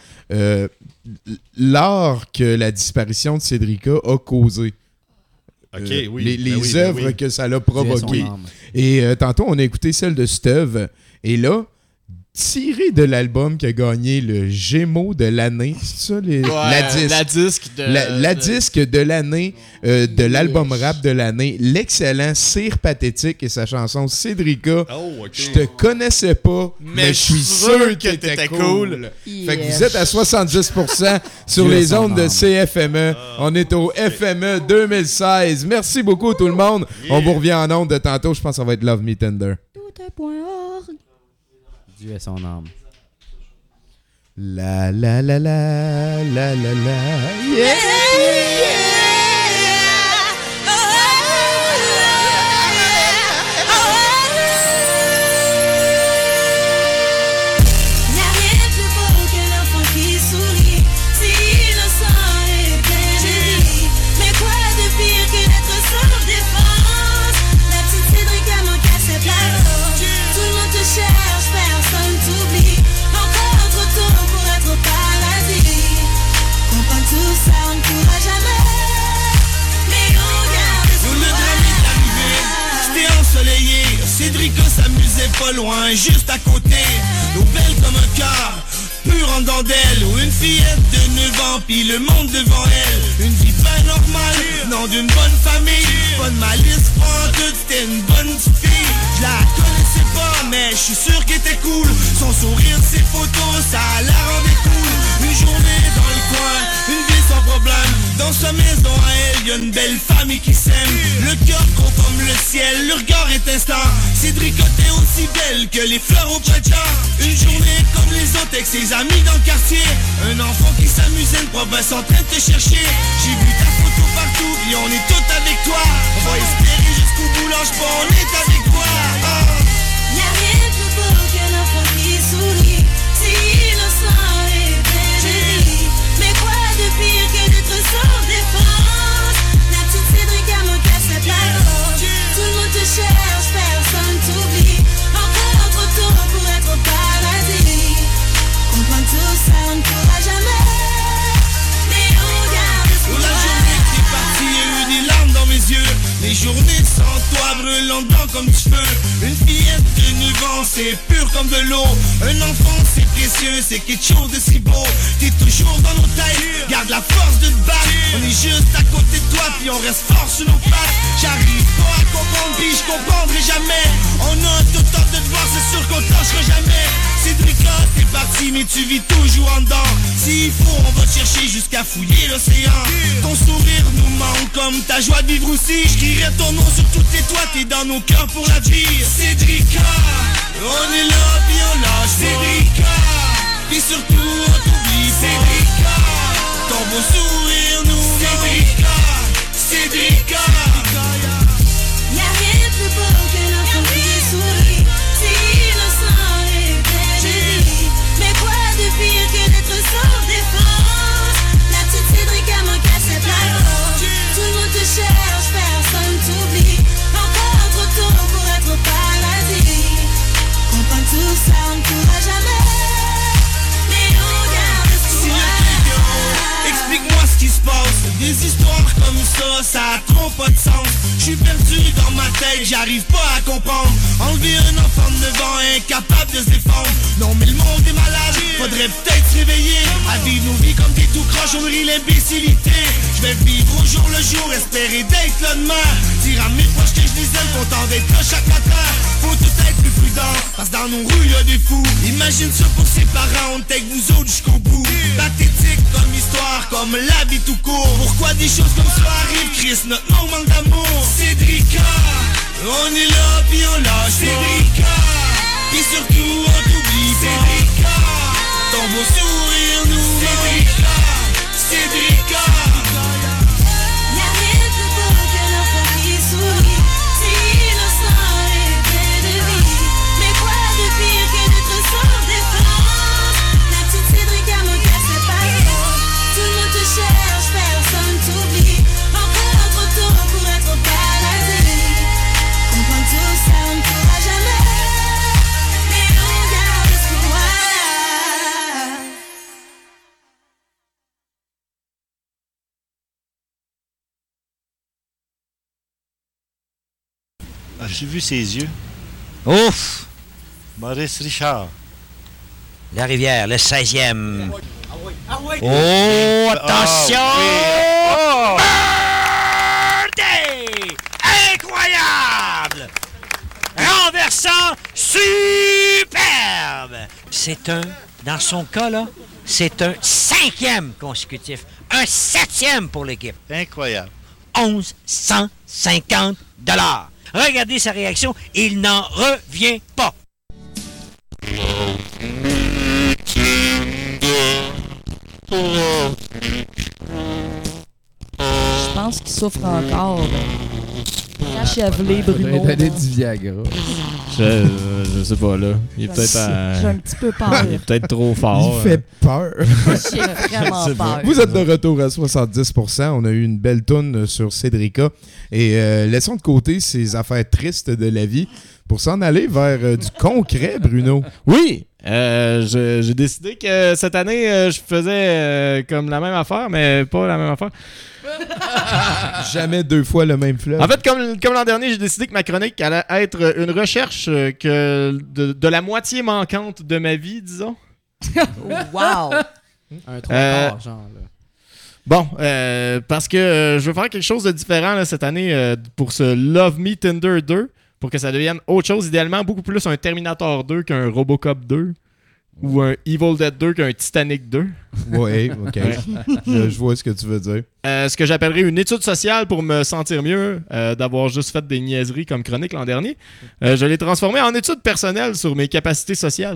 l'art que la disparition de Cédrica a causé. Les œuvres que ça l'a provoquées. Et tantôt, on a écouté celle de Steve. Et là, tiré de l'album qui a gagné le Gémeaux de l'année, c'est ça? La disque de l'année de l'album rap de l'année, l'excellent Cire Pathétique et sa chanson Cédrica. Je te connaissais pas, mais je suis sûr que t'étais cool. Fait que vous êtes à 70% sur les ondes de CFME. On est au FME 2016. Merci beaucoup tout le monde. On vous revient en ondes de tantôt. Je pense que ça va être Love Me Tender. Dieu est son âme. La la la la la la la. Yeah! Cédrica s'amusait pas loin, juste à côté, nos belles comme un cœur, pur en dentelle. Ou une fillette de 9 ans, pis le monde devant elle. Une vie pas normale, non d'une bonne famille. Pas de malice, pas tout, c'était une bonne petite fille. Je la connaissais pas, mais je suis sûr qu'elle était cool. Son sourire, ses photos, ça la rendait cool. Une journée dans le coin, une vie sans problème. Dans sa maison à elle, y'a une belle famille qui s'aime. Le cœur gros comme le ciel, le regard est instant. Cédrica t'es aussi belle que les fleurs au printemps. Une journée comme les autres avec ses amis dans le quartier. Un enfant qui s'amusait, une promesse en train de te chercher. J'ai vu ta photo partout, et on est tous avec toi. On va espérer jusqu'au bout, lâche pas, on est avec toi. Y'a rien de plus beau qu'un enfant qui sourit, si innocent et pédérie. Mais quoi de pire que d'être sans défense? La petite Cédrica me casse cette parole. Tout le monde te cherche, personne t'oublie. Encore trop tôt pour être au paradis. Comprendre tout ça, on ne pourra jamais. Mais on garde Pour la journée que t'es parti, y'a eu des larmes dans mes yeux. Les journées sans toi brûlant blanc comme du feu. Une fillette de 9 ans, c'est pur comme de l'eau. Un enfant, c'est précieux, c'est quelque chose de si beau. T'es toujours dans nos têtes, garde la force de te battre. On est juste à côté de toi, puis on reste fort sur nos pattes. J'arrive pas à comprendre, puis je comprendrai jamais. On a tout tort de te voir, c'est sûr qu'on tâchera jamais. Cédrica, t'es parti, mais tu vis toujours en dedans. S'il faut, on va te chercher jusqu'à fouiller l'océan. Ton sourire nous manque comme ta joie de vivre aussi. Je crierai ton nom sur toutes les toits, t'es dans nos cœurs pour la vie. Cédrica, on est là, puis on lâche. Cédrica, puis surtout on t'oublie. Cédrica, ton beau sourire nous manque. Cédrica, Y'a rien de plus beau qu'un enfant qui sourit, si innocent et pédérie. Mais quoi de pire que d'être sans défense? La petite Cédrica me casse cette parole. Tout le monde te cherche, personne t'oublie. Encore trop tôt pour être au paradis. Comprendre tout ça, on ne pourra jamais. Mais on garde espoir. explique-moi ce qui se passe. Des histoires comme ça a trop pas de sens. J'suis perdu dans ma tête, j'arrive pas à comprendre. Enlever un enfant de 9 ans incapable de se défendre. Non mais le monde est malade, faudrait peut-être se réveiller. À vivre nos vies comme des tout croches, on rit l'imbécilité. J'vais vivre au jour le jour, espérer d'être là demain. Dire à mes proches que je les aime, content d'être là chaque matin. Faut tout être plus prudent, parce que dans nos rues y'a des fous. Imagine ça pour ses parents, on est avec vous autres jusqu'au bout. Pathétique comme histoire, comme la vie tout court. Pourquoi des choses comme ça arrivent, Chris, notre nom manque d'amour. Cédrica, on est là pis on lâche. Cédrica, pis surtout on t'oublie. Cédrica, ton beau sourire nous Cédrica, Cédrica. Y'a rien de plus beau qu'un enfant qui sourit, si innocent et pédérie. Mais quoi de pire que d'être sans défense? La petite Cédrica me casse ses paroles. Tout le monde te cherche, personne t'oublie. Encore trop tôt pour être au paradis. Comprendre tout ça, on ne pourra jamais. Mais on garde espoir. J'ai vu ses yeux. Ouf! Maurice Richard. La rivière, le 16e. Oh, attention! Birdie! Incroyable! Renversant, superbe! C'est dans son cas, là, c'est un 5e consécutif. Un 7e pour l'équipe. Incroyable. 1150 $. Regardez sa réaction, il n'en revient pas. Je pense qu'il souffre encore. Cachevelé, Bruno. Faudrait donner du Viagra. Je sais pas, là. Il est peut-être J'ai un petit peu peur. Il est peut-être trop fort. Il fait peur. J'ai vraiment peur. Vous êtes de retour à 70%. On a eu une belle toune sur Cédrica. Et laissons de côté ces affaires tristes de la vie pour s'en aller vers du concret, Bruno. Oui! J'ai décidé que cette année, je faisais comme la même affaire, mais pas la même affaire. Jamais deux fois le même fleuve. En fait, comme l'an dernier, j'ai décidé que ma chronique allait être une recherche de la moitié manquante de ma vie, disons. Wow! Un 3/4, genre, là. Bon, parce que je veux faire quelque chose de différent là, cette année pour ce Love Me Tinder 2, pour que ça devienne autre chose, idéalement beaucoup plus un Terminator 2 qu'un Robocop 2, ou un Evil Dead 2 qu'un Titanic 2. Oui, ok. Ouais. Je vois ce que tu veux dire. Ce que j'appellerais une étude sociale pour me sentir mieux d'avoir juste fait des niaiseries comme chronique l'an dernier. Je l'ai transformé en étude personnelle sur mes capacités sociales.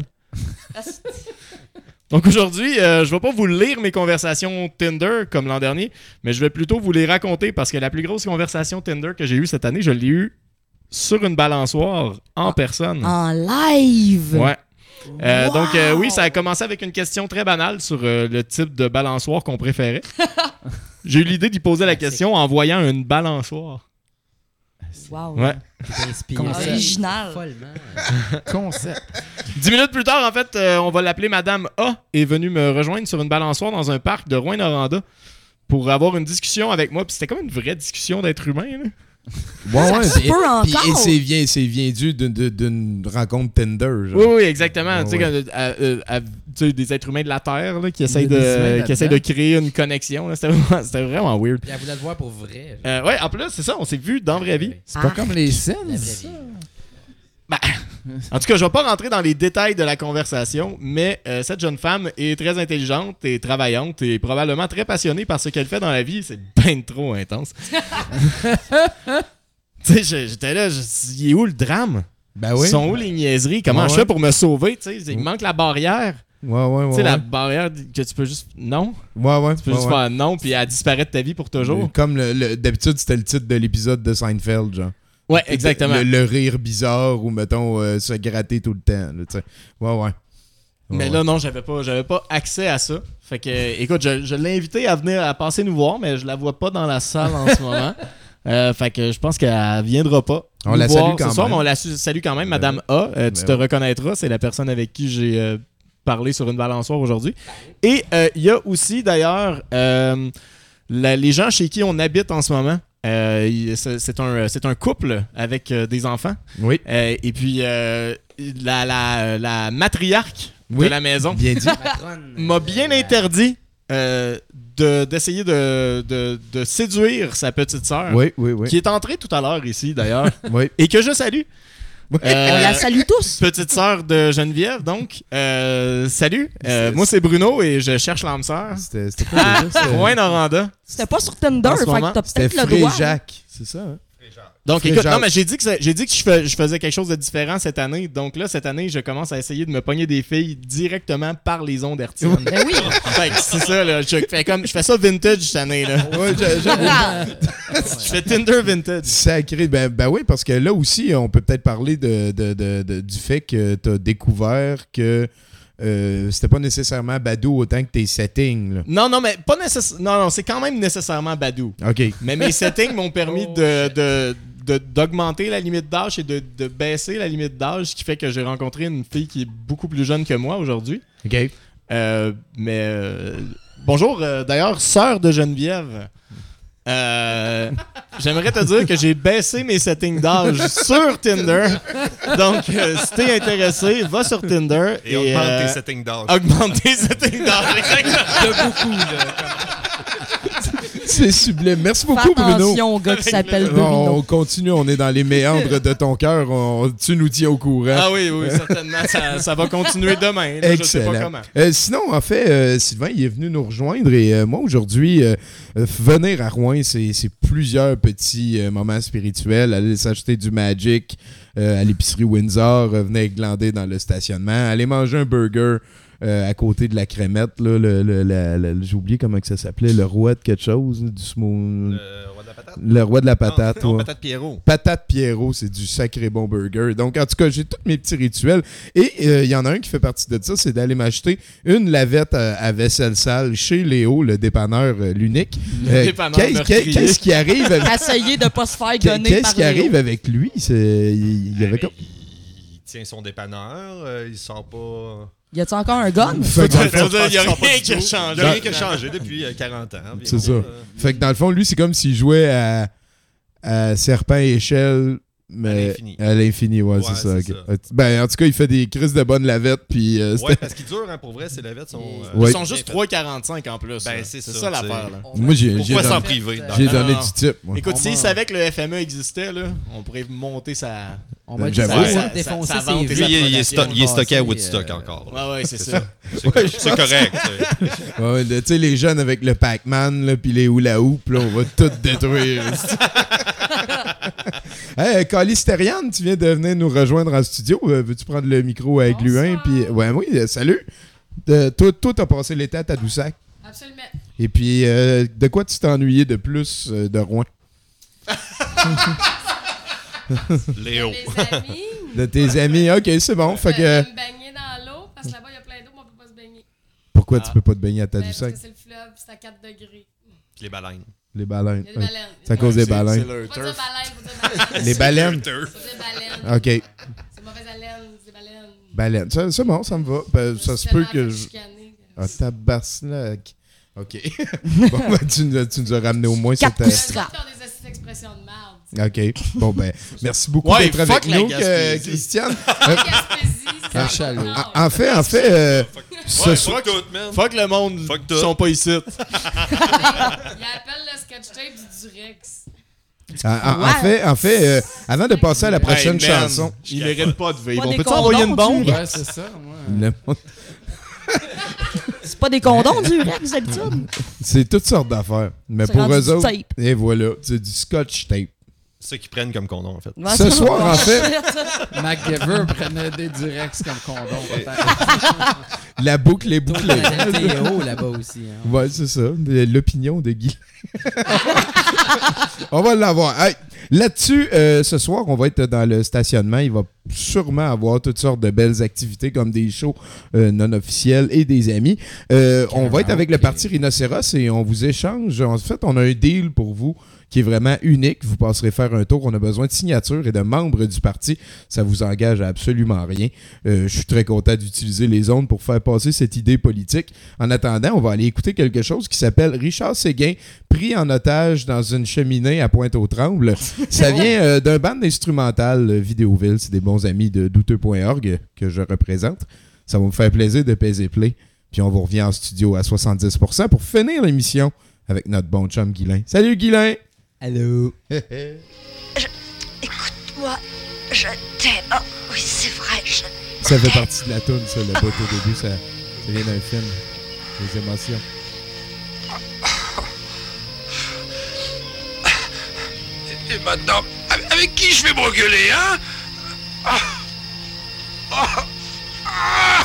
Donc aujourd'hui, je vais pas vous lire mes conversations Tinder comme l'an dernier, mais je vais plutôt vous les raconter parce que la plus grosse conversation Tinder que j'ai eue cette année, je l'ai eue sur une balançoire en personne. En live! Ouais. Wow! Donc oui, ça a commencé avec une question très banale sur le type de balançoire qu'on préférait. J'ai eu l'idée d'y poser la question en voyant une balançoire. Wow! Ouais. Original! Concept. 10 minutes plus tard, en fait, on va l'appeler Madame A est venue me rejoindre sur une balançoire dans un parc de Rouyn-Noranda pour avoir une discussion avec moi. Puis c'était comme une vraie discussion d'être humain, là. Ouais, Ça se peut encore. Et c'est bien dû d'une rencontre Tinder. Genre. Oui, exactement. Tu sais, des êtres humains de la Terre là, qui essayent de créer une connexion. Là. C'était vraiment weird. Puis elle voulait te voir pour vrai. Ouais, en plus, c'est ça, on s'est vu dans la vraie vie. C'est pas comme les scènes, ça. Ben, en tout cas, je vais pas rentrer dans les détails de la conversation, mais cette jeune femme est très intelligente et travaillante et probablement très passionnée par ce qu'elle fait dans la vie. C'est ben trop intense. Tu sais, j'étais là, il est où le drame? Ben oui. Sont où les niaiseries? Comment je fais pour me sauver? Tu sais, il manque la barrière. Ouais. Tu sais, la barrière que tu peux juste... Non? Ouais. Tu peux juste faire non, puis elle disparaît de ta vie pour toujours. Comme d'habitude, c'était le titre de l'épisode de Seinfeld, genre. Ouais, exactement. Le rire bizarre ou, mettons, se gratter tout le temps. Là, tu sais. Ouais. Mais là, non, j'avais pas accès à ça. Fait que, écoute, je l'ai invité à venir à passer nous voir, mais je la vois pas dans la salle en ce moment. Fait que je pense qu'elle viendra pas. On la salue quand même. Mais on la salue quand même, Madame A. Tu te reconnaîtras, c'est la personne avec qui j'ai parlé sur une balançoire aujourd'hui. Et il y a aussi, d'ailleurs, les gens chez qui on habite en ce moment. C'est un couple avec des enfants. Oui. Et puis, la matriarche de la maison bien dit. m'a bien interdit d'essayer de séduire sa petite sœur. Oui. Qui est entrée tout à l'heure ici, d'ailleurs. Oui. Et que je salue. On la salue tous. Petite sœur de Geneviève, donc. Salut. Moi, c'est Bruno et je cherche l'âme sœur. C'était quoi déjà? Rouyn-Noranda. C'était pas sur Tinder, fait que t'as C'était peut-être le droit. Fréjac, c'est ça, hein? Donc, écoute, non, mais j'ai dit que je faisais quelque chose de différent cette année. Donc là, cette année, je commence à essayer de me pogner des filles directement par les ondes hertziennes. Ben oui. Fait que c'est ça, là. Je fais ça vintage cette année, là. Ouais, je fais Tinder vintage. Sacré. Ben oui, parce que là aussi, on peut peut-être parler du fait que tu as découvert que c'était pas nécessairement Badoo autant que tes settings. Là. Non, mais pas nécessairement. Non, c'est quand même nécessairement Badoo. OK. Mais mes settings m'ont permis d'augmenter la limite d'âge et de baisser la limite d'âge, ce qui fait que j'ai rencontré une fille qui est beaucoup plus jeune que moi aujourd'hui. OK. Bonjour, d'ailleurs, sœur de Geneviève. J'aimerais te dire que j'ai baissé mes settings d'âge sur Tinder. Donc, si t'es intéressé, va sur Tinder et augmente tes settings d'âge. Augmente tes settings d'âge, exactement. De beaucoup, là. C'est sublime. Merci beaucoup, Bruno. Attention au gars qui s'appelle Bruno. On continue, on est dans les méandres de ton cœur. Tu nous tiens au courant. Ah oui, certainement. Ça va continuer demain. Là, excellent. Je sais pas comment. Sinon, en fait, Sylvain, il est venu nous rejoindre et moi, aujourd'hui, venir à Rouyn, c'est plusieurs petits moments spirituels. Aller s'acheter du Magic à l'épicerie Windsor, venir glander dans le stationnement, aller manger un burger à côté de la crémette, là, j'ai oublié comment que ça s'appelait, le roi de quelque chose, du small... Le roi de la patate? Le roi de la patate, non, ouais. Patate Pierrot. Patate Pierrot, c'est du sacré bon burger. Donc, en tout cas, j'ai tous mes petits rituels. Et il y en a un qui fait partie de ça, c'est d'aller m'acheter une lavette à vaisselle sale chez Léo, le dépanneur l'unique. Qu'est-ce qui arrive avec... Essayer de pas se faire gonner par Qu'est-ce qui arrive avec lui? Il avait comme... Il tient son dépanneur, il sort pas... Y a-t-il encore un gun? Il n'y a rien qui a changé. Il n'y a rien qui a changé depuis 40 ans. C'est ça. Fait que dans le fond, lui, c'est comme s'il jouait à serpent et échelle Mais l'infini. À l'infini, ouais, c'est ça. c'est ok. ça. Ben, en tout cas, il fait des crises de bonnes lavettes. Puis, Ouais, parce qu'ils durent, hein, pour vrai, ces lavettes sont. Ouais. Ils sont juste 3,45 en plus. Ben, là. c'est c'est ça, ça tu sais. l'affaire. Là. Moi, j'ai Pourquoi s'en donné- priver? J'ai Non, donné non. du type. moi. Écoute, s'ils savaient que le FME existait, là, on pourrait monter sa. On va J'avoue, dire, ouais. défoncer sa ses vente. vues Lui, il est d'approbation stocké à passées, Woodstock encore. Ouais, c'est ça. C'est correct. tu sais. Ouais, tu sais, les jeunes avec le Pac-Man, là, puis les hula hoop, là, on va tout détruire. Hey, Calice Terriane, tu viens de venir nous rejoindre en studio. Veux-tu prendre le micro avec Luin? Puis, ouais, oui, salut. Toi, t'as passé l'été à Tadoussac. Absolument. Et puis, de quoi tu t'es ennuyé de plus de Rouen? Léo. Mes amis. De tes amis. OK, c'est bon. Fait que... Me baigner dans l'eau, parce que là-bas, il y a plein d'eau, mais on peut pas se baigner. Pourquoi tu peux pas te baigner à Ben, Tadoussac? parce que c'est le fleuve, c'est à 4 degrés. Puis les baleines. Les baleines. Il y a des baleines. C'est à cause des baleines. C'est leur Faut dire turf. baleine, faut dire baleine. Les baleines? Faut dire baleine. OK. C'est mauvaise haleine, c'est des baleines. Baleine. C'est bon, ça me va. Ben, ça se peut que je... Ah, tabarnak. OK. Bon, ben, tu nous as ramené au moins cette... Les autres, ils ont des astuces d'expression de merde. OK. Bon, ben, merci beaucoup Ouais, d'être fuck avec la nous, Gaspésie. Christiane. Un chalot. En fait, ce Ouais, soir... fuck tout, man. Fuck le monde Fuck qui tout. sont pas ici. Il appelle le sketch tape du Durex. En fait, avant de passer à la prochaine Hey, man, chanson... Ils méritent pas de vivre. Pas On des peut-tu condoms, envoyer une bombe? tu- Ouais, c'est ça. Moi. C'est pas des condoms du Rex d'habitude. C'est toutes sortes d'affaires. Mais C'est pour rendu eux du autres... tape. Et voilà, c'est du scotch tape. C'est ça qu'ils prennent comme condom, en fait. Ouais, Ce ça soir, va. en fait... MacGyver prenait des Durex comme condom, peut-être. La boucle est bouclée. Théo là-bas aussi. Hein. Ouais, c'est ça. L'opinion de Guy. On va l'avoir. Hey, là-dessus, ce soir, on va être dans le stationnement. Il va sûrement avoir toutes sortes de belles activités comme des shows non officiels et des amis. On va être avec le parti Rhinocéros et on vous échange. En fait, on a un deal pour vous qui est vraiment unique. Vous passerez faire un tour. On a besoin de signatures et de membres du parti. Ça vous engage à absolument rien. Je suis très content d'utiliser les ondes pour faire passer cette idée politique. En attendant, on va aller écouter quelque chose qui s'appelle Richard Séguin, pris en otage dans une cheminée à Pointe-aux-Trembles. Ça vient d'un band instrumental Vidéoville. C'est des bons amis de douteux.org que je représente. Ça va me faire plaisir de peser play. Puis on vous revient en studio à 70% pour finir l'émission avec notre bon chum Guilain. Salut Guilain! Allô? Écoute-moi, je t'aime. Oh, oui, c'est vrai, je Ça fait partie de la toune, ça, le bout au début, ça vient d'un film. Les émotions. Et maintenant, avec qui je vais m'engueuler, hein? Ah. Ah. Ah.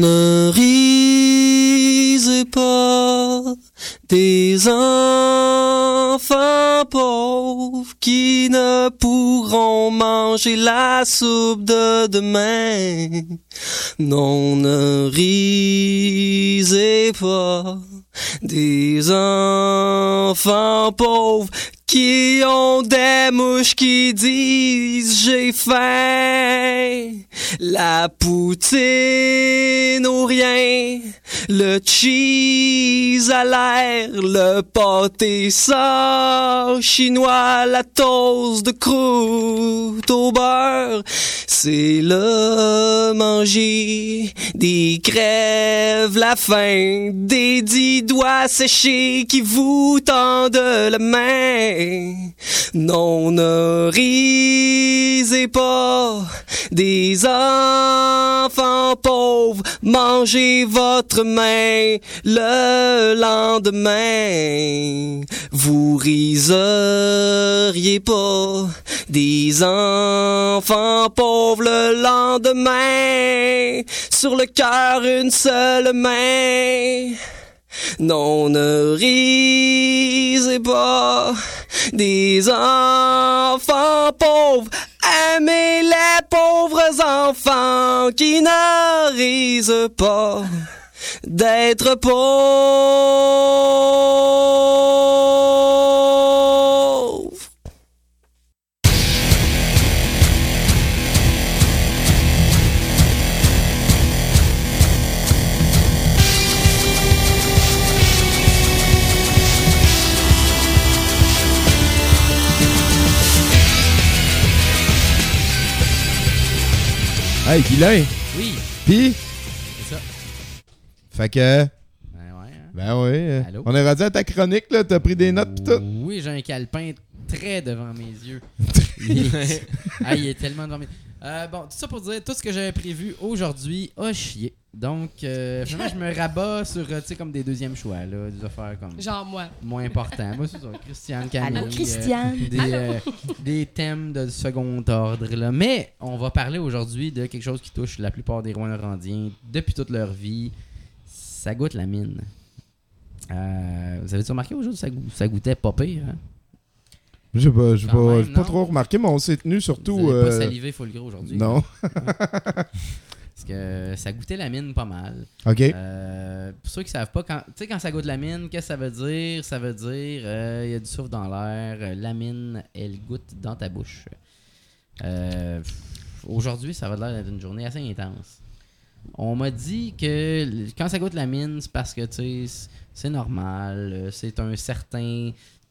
ne risez pas des enfants pauvres qui ne pourront manger la soupe de demain. Non, ne risez pas des enfants pauvres qui ont des mouches qui disent j'ai faim. La poutine ou rien, le cheese à l'air, le pâté sauce chinois, la toast de croûte au beurre. C'est le manger des crèves, la faim, des 10 doigts séchés qui vous tendent la main. Non, ne risez pas des enfants pauvres, mangez votre main le lendemain. Vous riseriez pas des enfants pauvres le lendemain, sur le cœur une seule main. Non, ne risez pas des enfants pauvres, aimez les pauvres enfants qui ne risent pas d'être pauvres. Hey, Guylain! Oui. Pis? C'est ça. Fait que... Ben ouais. Hein? Ben oui. Allô? On est rendu à ta chronique, là. T'as pris des notes pis tout. Oui, j'ai un calepin très devant mes yeux. Il est tellement devant mes yeux. Bon, tout ça pour dire, tout ce que j'avais prévu aujourd'hui a chié. Donc, finalement, je me rabats sur, tu sais, comme des deuxièmes choix, là, des affaires comme... Genre moi. Moins importants. Moi, c'est ça, Christiane, Camille. Allô, Christiane. Des thèmes de second ordre, là. Mais on va parler aujourd'hui de quelque chose qui touche la plupart des Rouyn-Norandiens depuis toute leur vie. Ça goûte la mine. Vous avez-tu remarqué aujourd'hui que ça goûtait pas pire, hein? J'ai pas trop remarqué, mais on s'est tenu surtout... Vous n'avez pas salivé full gros aujourd'hui. Non. Parce que ça goûtait la mine pas mal. OK. Pour ceux qui savent pas, quand ça goûte la mine, qu'est-ce que ça veut dire? Ça veut dire il y a du souffle dans l'air, la mine, elle goûte dans ta bouche. Aujourd'hui, ça va l'air d'être une journée assez intense. On m'a dit que quand ça goûte la mine, c'est parce que c'est normal, c'est un certain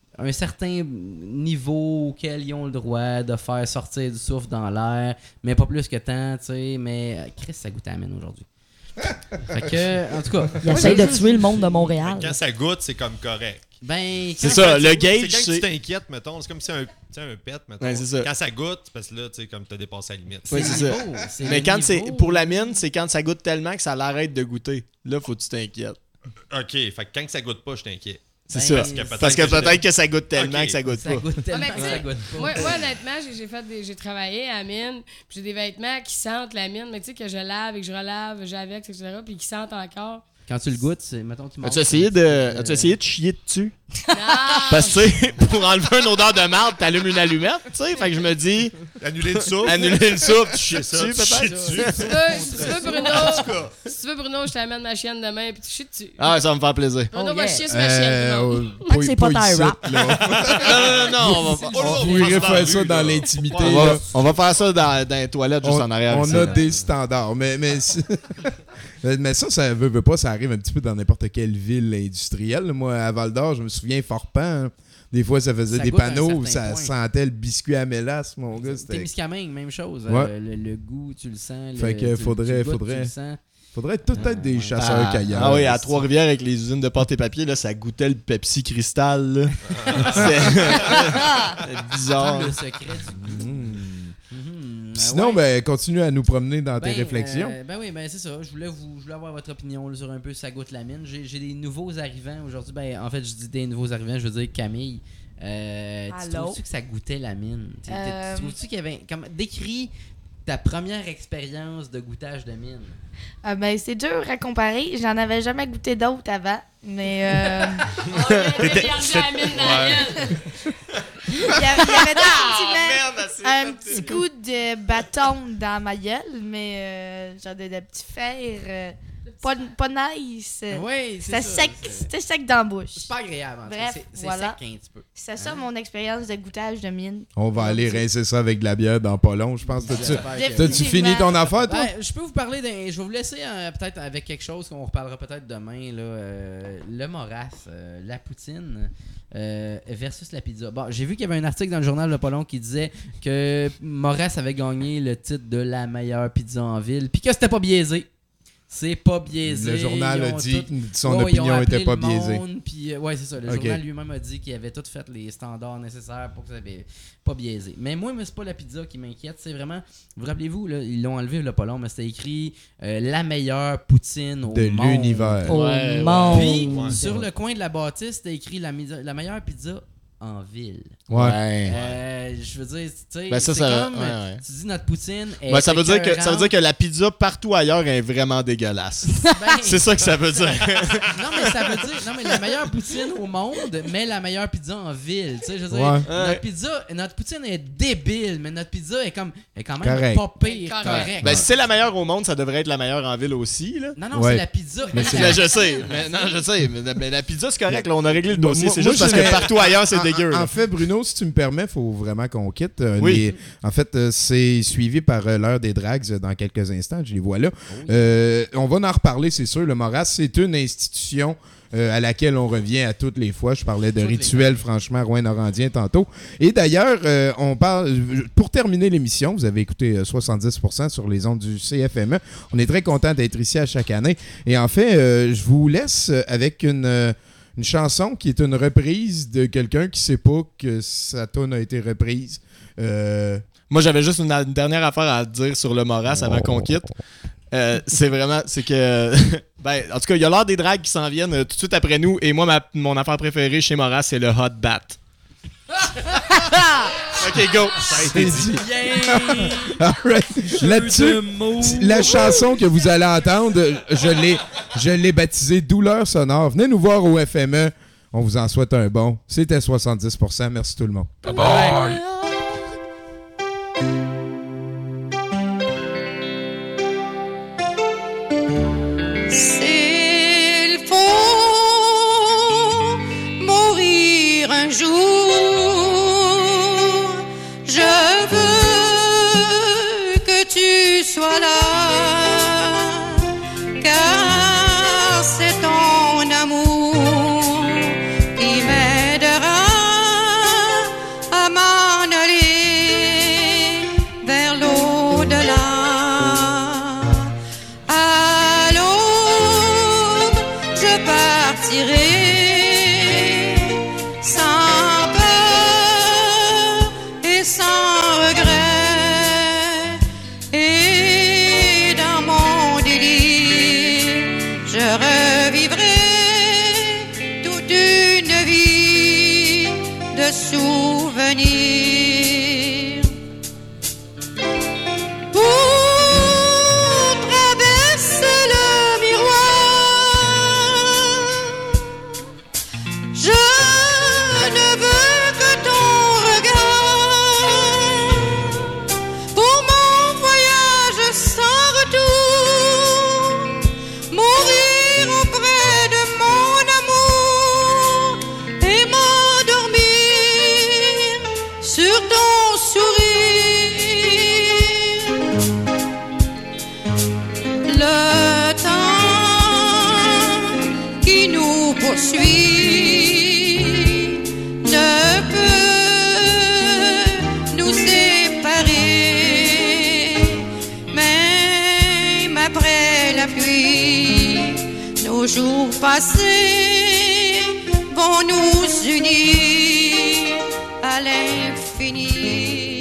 niveau auquel ils ont le droit de faire sortir du souffle dans l'air, mais pas plus que tant, tu sais, mais Chris, ça goûte à la mine aujourd'hui. Fait que, en tout cas... Il essaye de tuer le monde de Montréal. Quand ça goûte, c'est comme correct. Ben, c'est ça, le gauge, c'est quand tu t'inquiètes, mettons, c'est comme si un pet, mettons. Ouais, c'est ça. Quand ça goûte, c'est parce que là, tu sais, comme t'as dépassé la limite. Oui, c'est ça. Mais quand pour la mine, c'est quand ça goûte tellement que ça l'arrête de goûter. Là, faut que tu t'inquiètes. OK, fait que quand ça goûte pas, je t'inquiète. C'est ça. Parce que peut-être que ça goûte tellement que ça goûte pas. Ça goûte tellement que ça goûte pas. Moi, honnêtement, j'ai travaillé à la mine, puis j'ai des vêtements qui sentent la mine, mais tu sais, que je lave et que je relave, j'avec, etc., puis qui sentent encore. Quand tu le goûtes, mettons, tu manges. As-tu essayé de chier dessus? Non! Parce que, tu sais, pour enlever une odeur de marde, t'allumes une allumette, tu sais. Fait que je me dis. Annuler le souffle. Annuler le souffle, tu chies dessus, peut-être. Si tu veux, Bruno, je t'amène ma chienne demain, puis tu chies dessus. Ah, ça va me faire plaisir. Bruno va chier sur ma chienne. Tant que c'est pas ta rap. Non, on irait faire ça dans l'intimité. On va faire ça dans les toilettes juste en arrière. On a des standards, mais ça veut pas, ça arrive un petit peu dans n'importe quelle ville industrielle. Moi, à Val-d'Or, je me souviens Forpan, des fois, ça faisait des panneaux, ça sentait le biscuit à mélasse, mon gars. Témiscamingue, même chose. Ouais. Le goût, tu le sens. Fait que faudrait tout être des chasseurs-cueilleurs. Ah oui, à Trois-Rivières, avec les usines de pâte et papier, là, ça goûtait le Pepsi Cristal. C'était bizarre. Le secret du goût. Sinon, continue à nous promener dans tes réflexions. Oui, c'est ça. Je voulais avoir votre opinion là, sur un peu ça goûte la mine. J'ai des nouveaux arrivants aujourd'hui. En fait, je dis des nouveaux arrivants, je veux dire Camille. Tu trouves-tu que ça goûtait la mine? Tu trouves-tu qu'il y avait... Décris ta première expérience de goûtage de mine? Ben, c'est dur à comparer. J'en avais jamais goûté d'autres avant. Mais. Il y avait définitivement un petit coup de bâton dans ma gueule, mais genre de petits fers. Pas nice. Oui, c'est ça. C'était sec dans la bouche. C'est pas agréable. Bref, c'est voilà. sec un petit peu. C'est ça mon expérience de goûtage de mine. On va aller rincer ça avec de la bière dans pas long, je pense. T'as-tu fini ton affaire, toi? Je peux vous parler d'un... Je vais vous laisser peut-être avec quelque chose qu'on reparlera peut-être demain. Là, le Moras, la poutine versus la pizza. Bon, j'ai vu qu'il y avait un article dans le journal Le Polon qui disait que Moras avait gagné le titre de la meilleure pizza en ville, puis que c'était pas biaisé. C'est pas biaisé. Le journal a dit que son opinion était pas biaisée. Ouais, c'est ça. Le journal lui-même a dit qu'il avait tout fait les standards nécessaires pour que ça soit pas biaisé. Mais moi, c'est pas la pizza qui m'inquiète. C'est vraiment... Vous rappelez-vous, là, ils l'ont enlevé le pas long, mais c'était écrit la meilleure poutine au de monde. l'univers. Au monde. Puis, sur le coin de la bâtisse, c'était écrit la meilleure pizza en ville. Ouais. Je veux dire, tu sais, Ben ça, c'est ça, comme, ouais. tu dis notre poutine est Ouais, ça veut dire que la pizza partout ailleurs est vraiment dégueulasse. C'est ça que ça veut dire. Non, mais ça veut dire, non, mais la meilleure poutine au monde, mais la meilleure pizza en ville. Tu sais, je veux dire, notre poutine est débile, mais notre pizza est quand même correct. pas pire, correct. Ben, si c'est la meilleure au monde, ça devrait être la meilleure en ville aussi, là. Non, c'est la pizza. Mais je sais. Mais la pizza, c'est correct. Là, on a réglé le dossier. C'est juste parce que partout ailleurs, c'est dégueu. En fait, Bruno, si tu me permets, il faut vraiment qu'on quitte. Oui. En fait, c'est suivi par l'heure des drags dans quelques instants. Je les vois là. On va en reparler, c'est sûr. Le Moras, c'est une institution à laquelle on revient à toutes les fois. Je parlais de rituel, franchement, Rouen-Norandien tantôt. Et d'ailleurs, on parle... Pour terminer l'émission, vous avez écouté 70% sur les ondes du CFME. On est très content d'être ici à chaque année. Et en fait, je vous laisse avec une chanson qui est une reprise de quelqu'un qui sait pas que sa tune a été reprise. Moi, j'avais juste une dernière affaire à dire sur le Moras avant qu'on quitte. C'est que... ben, en tout cas, il y a l'heure des drags qui s'en viennent tout de suite après nous. Et moi, mon affaire préférée chez Moras, c'est le Hot Bat. Ok, go. Ça a été dit. Right. Là-dessus, la chanson que vous allez entendre, je l'ai baptisée Douleur sonore. Venez nous voir au FME. On vous en souhaite un bon. C'était 70%. Merci tout le monde. Bye bye. S'il faut mourir un jour, je veux que tu sois là, car c'est ton amour qui m'aidera à m'en aller vers l'au-delà. À l'aube, je partirai sans peur et sans regret. Et dans mon délire, je revivrai toute une vie de souvenirs. Pour traverser le miroir, je ne veux que ton regard. Pour mon voyage sans retour, mourir auprès de mon amour et m'endormir sur ton sourire. Le temps qui nous poursuit ne peut nous séparer. Même après la pluie, nos jours passés vont nous unir à l'infini.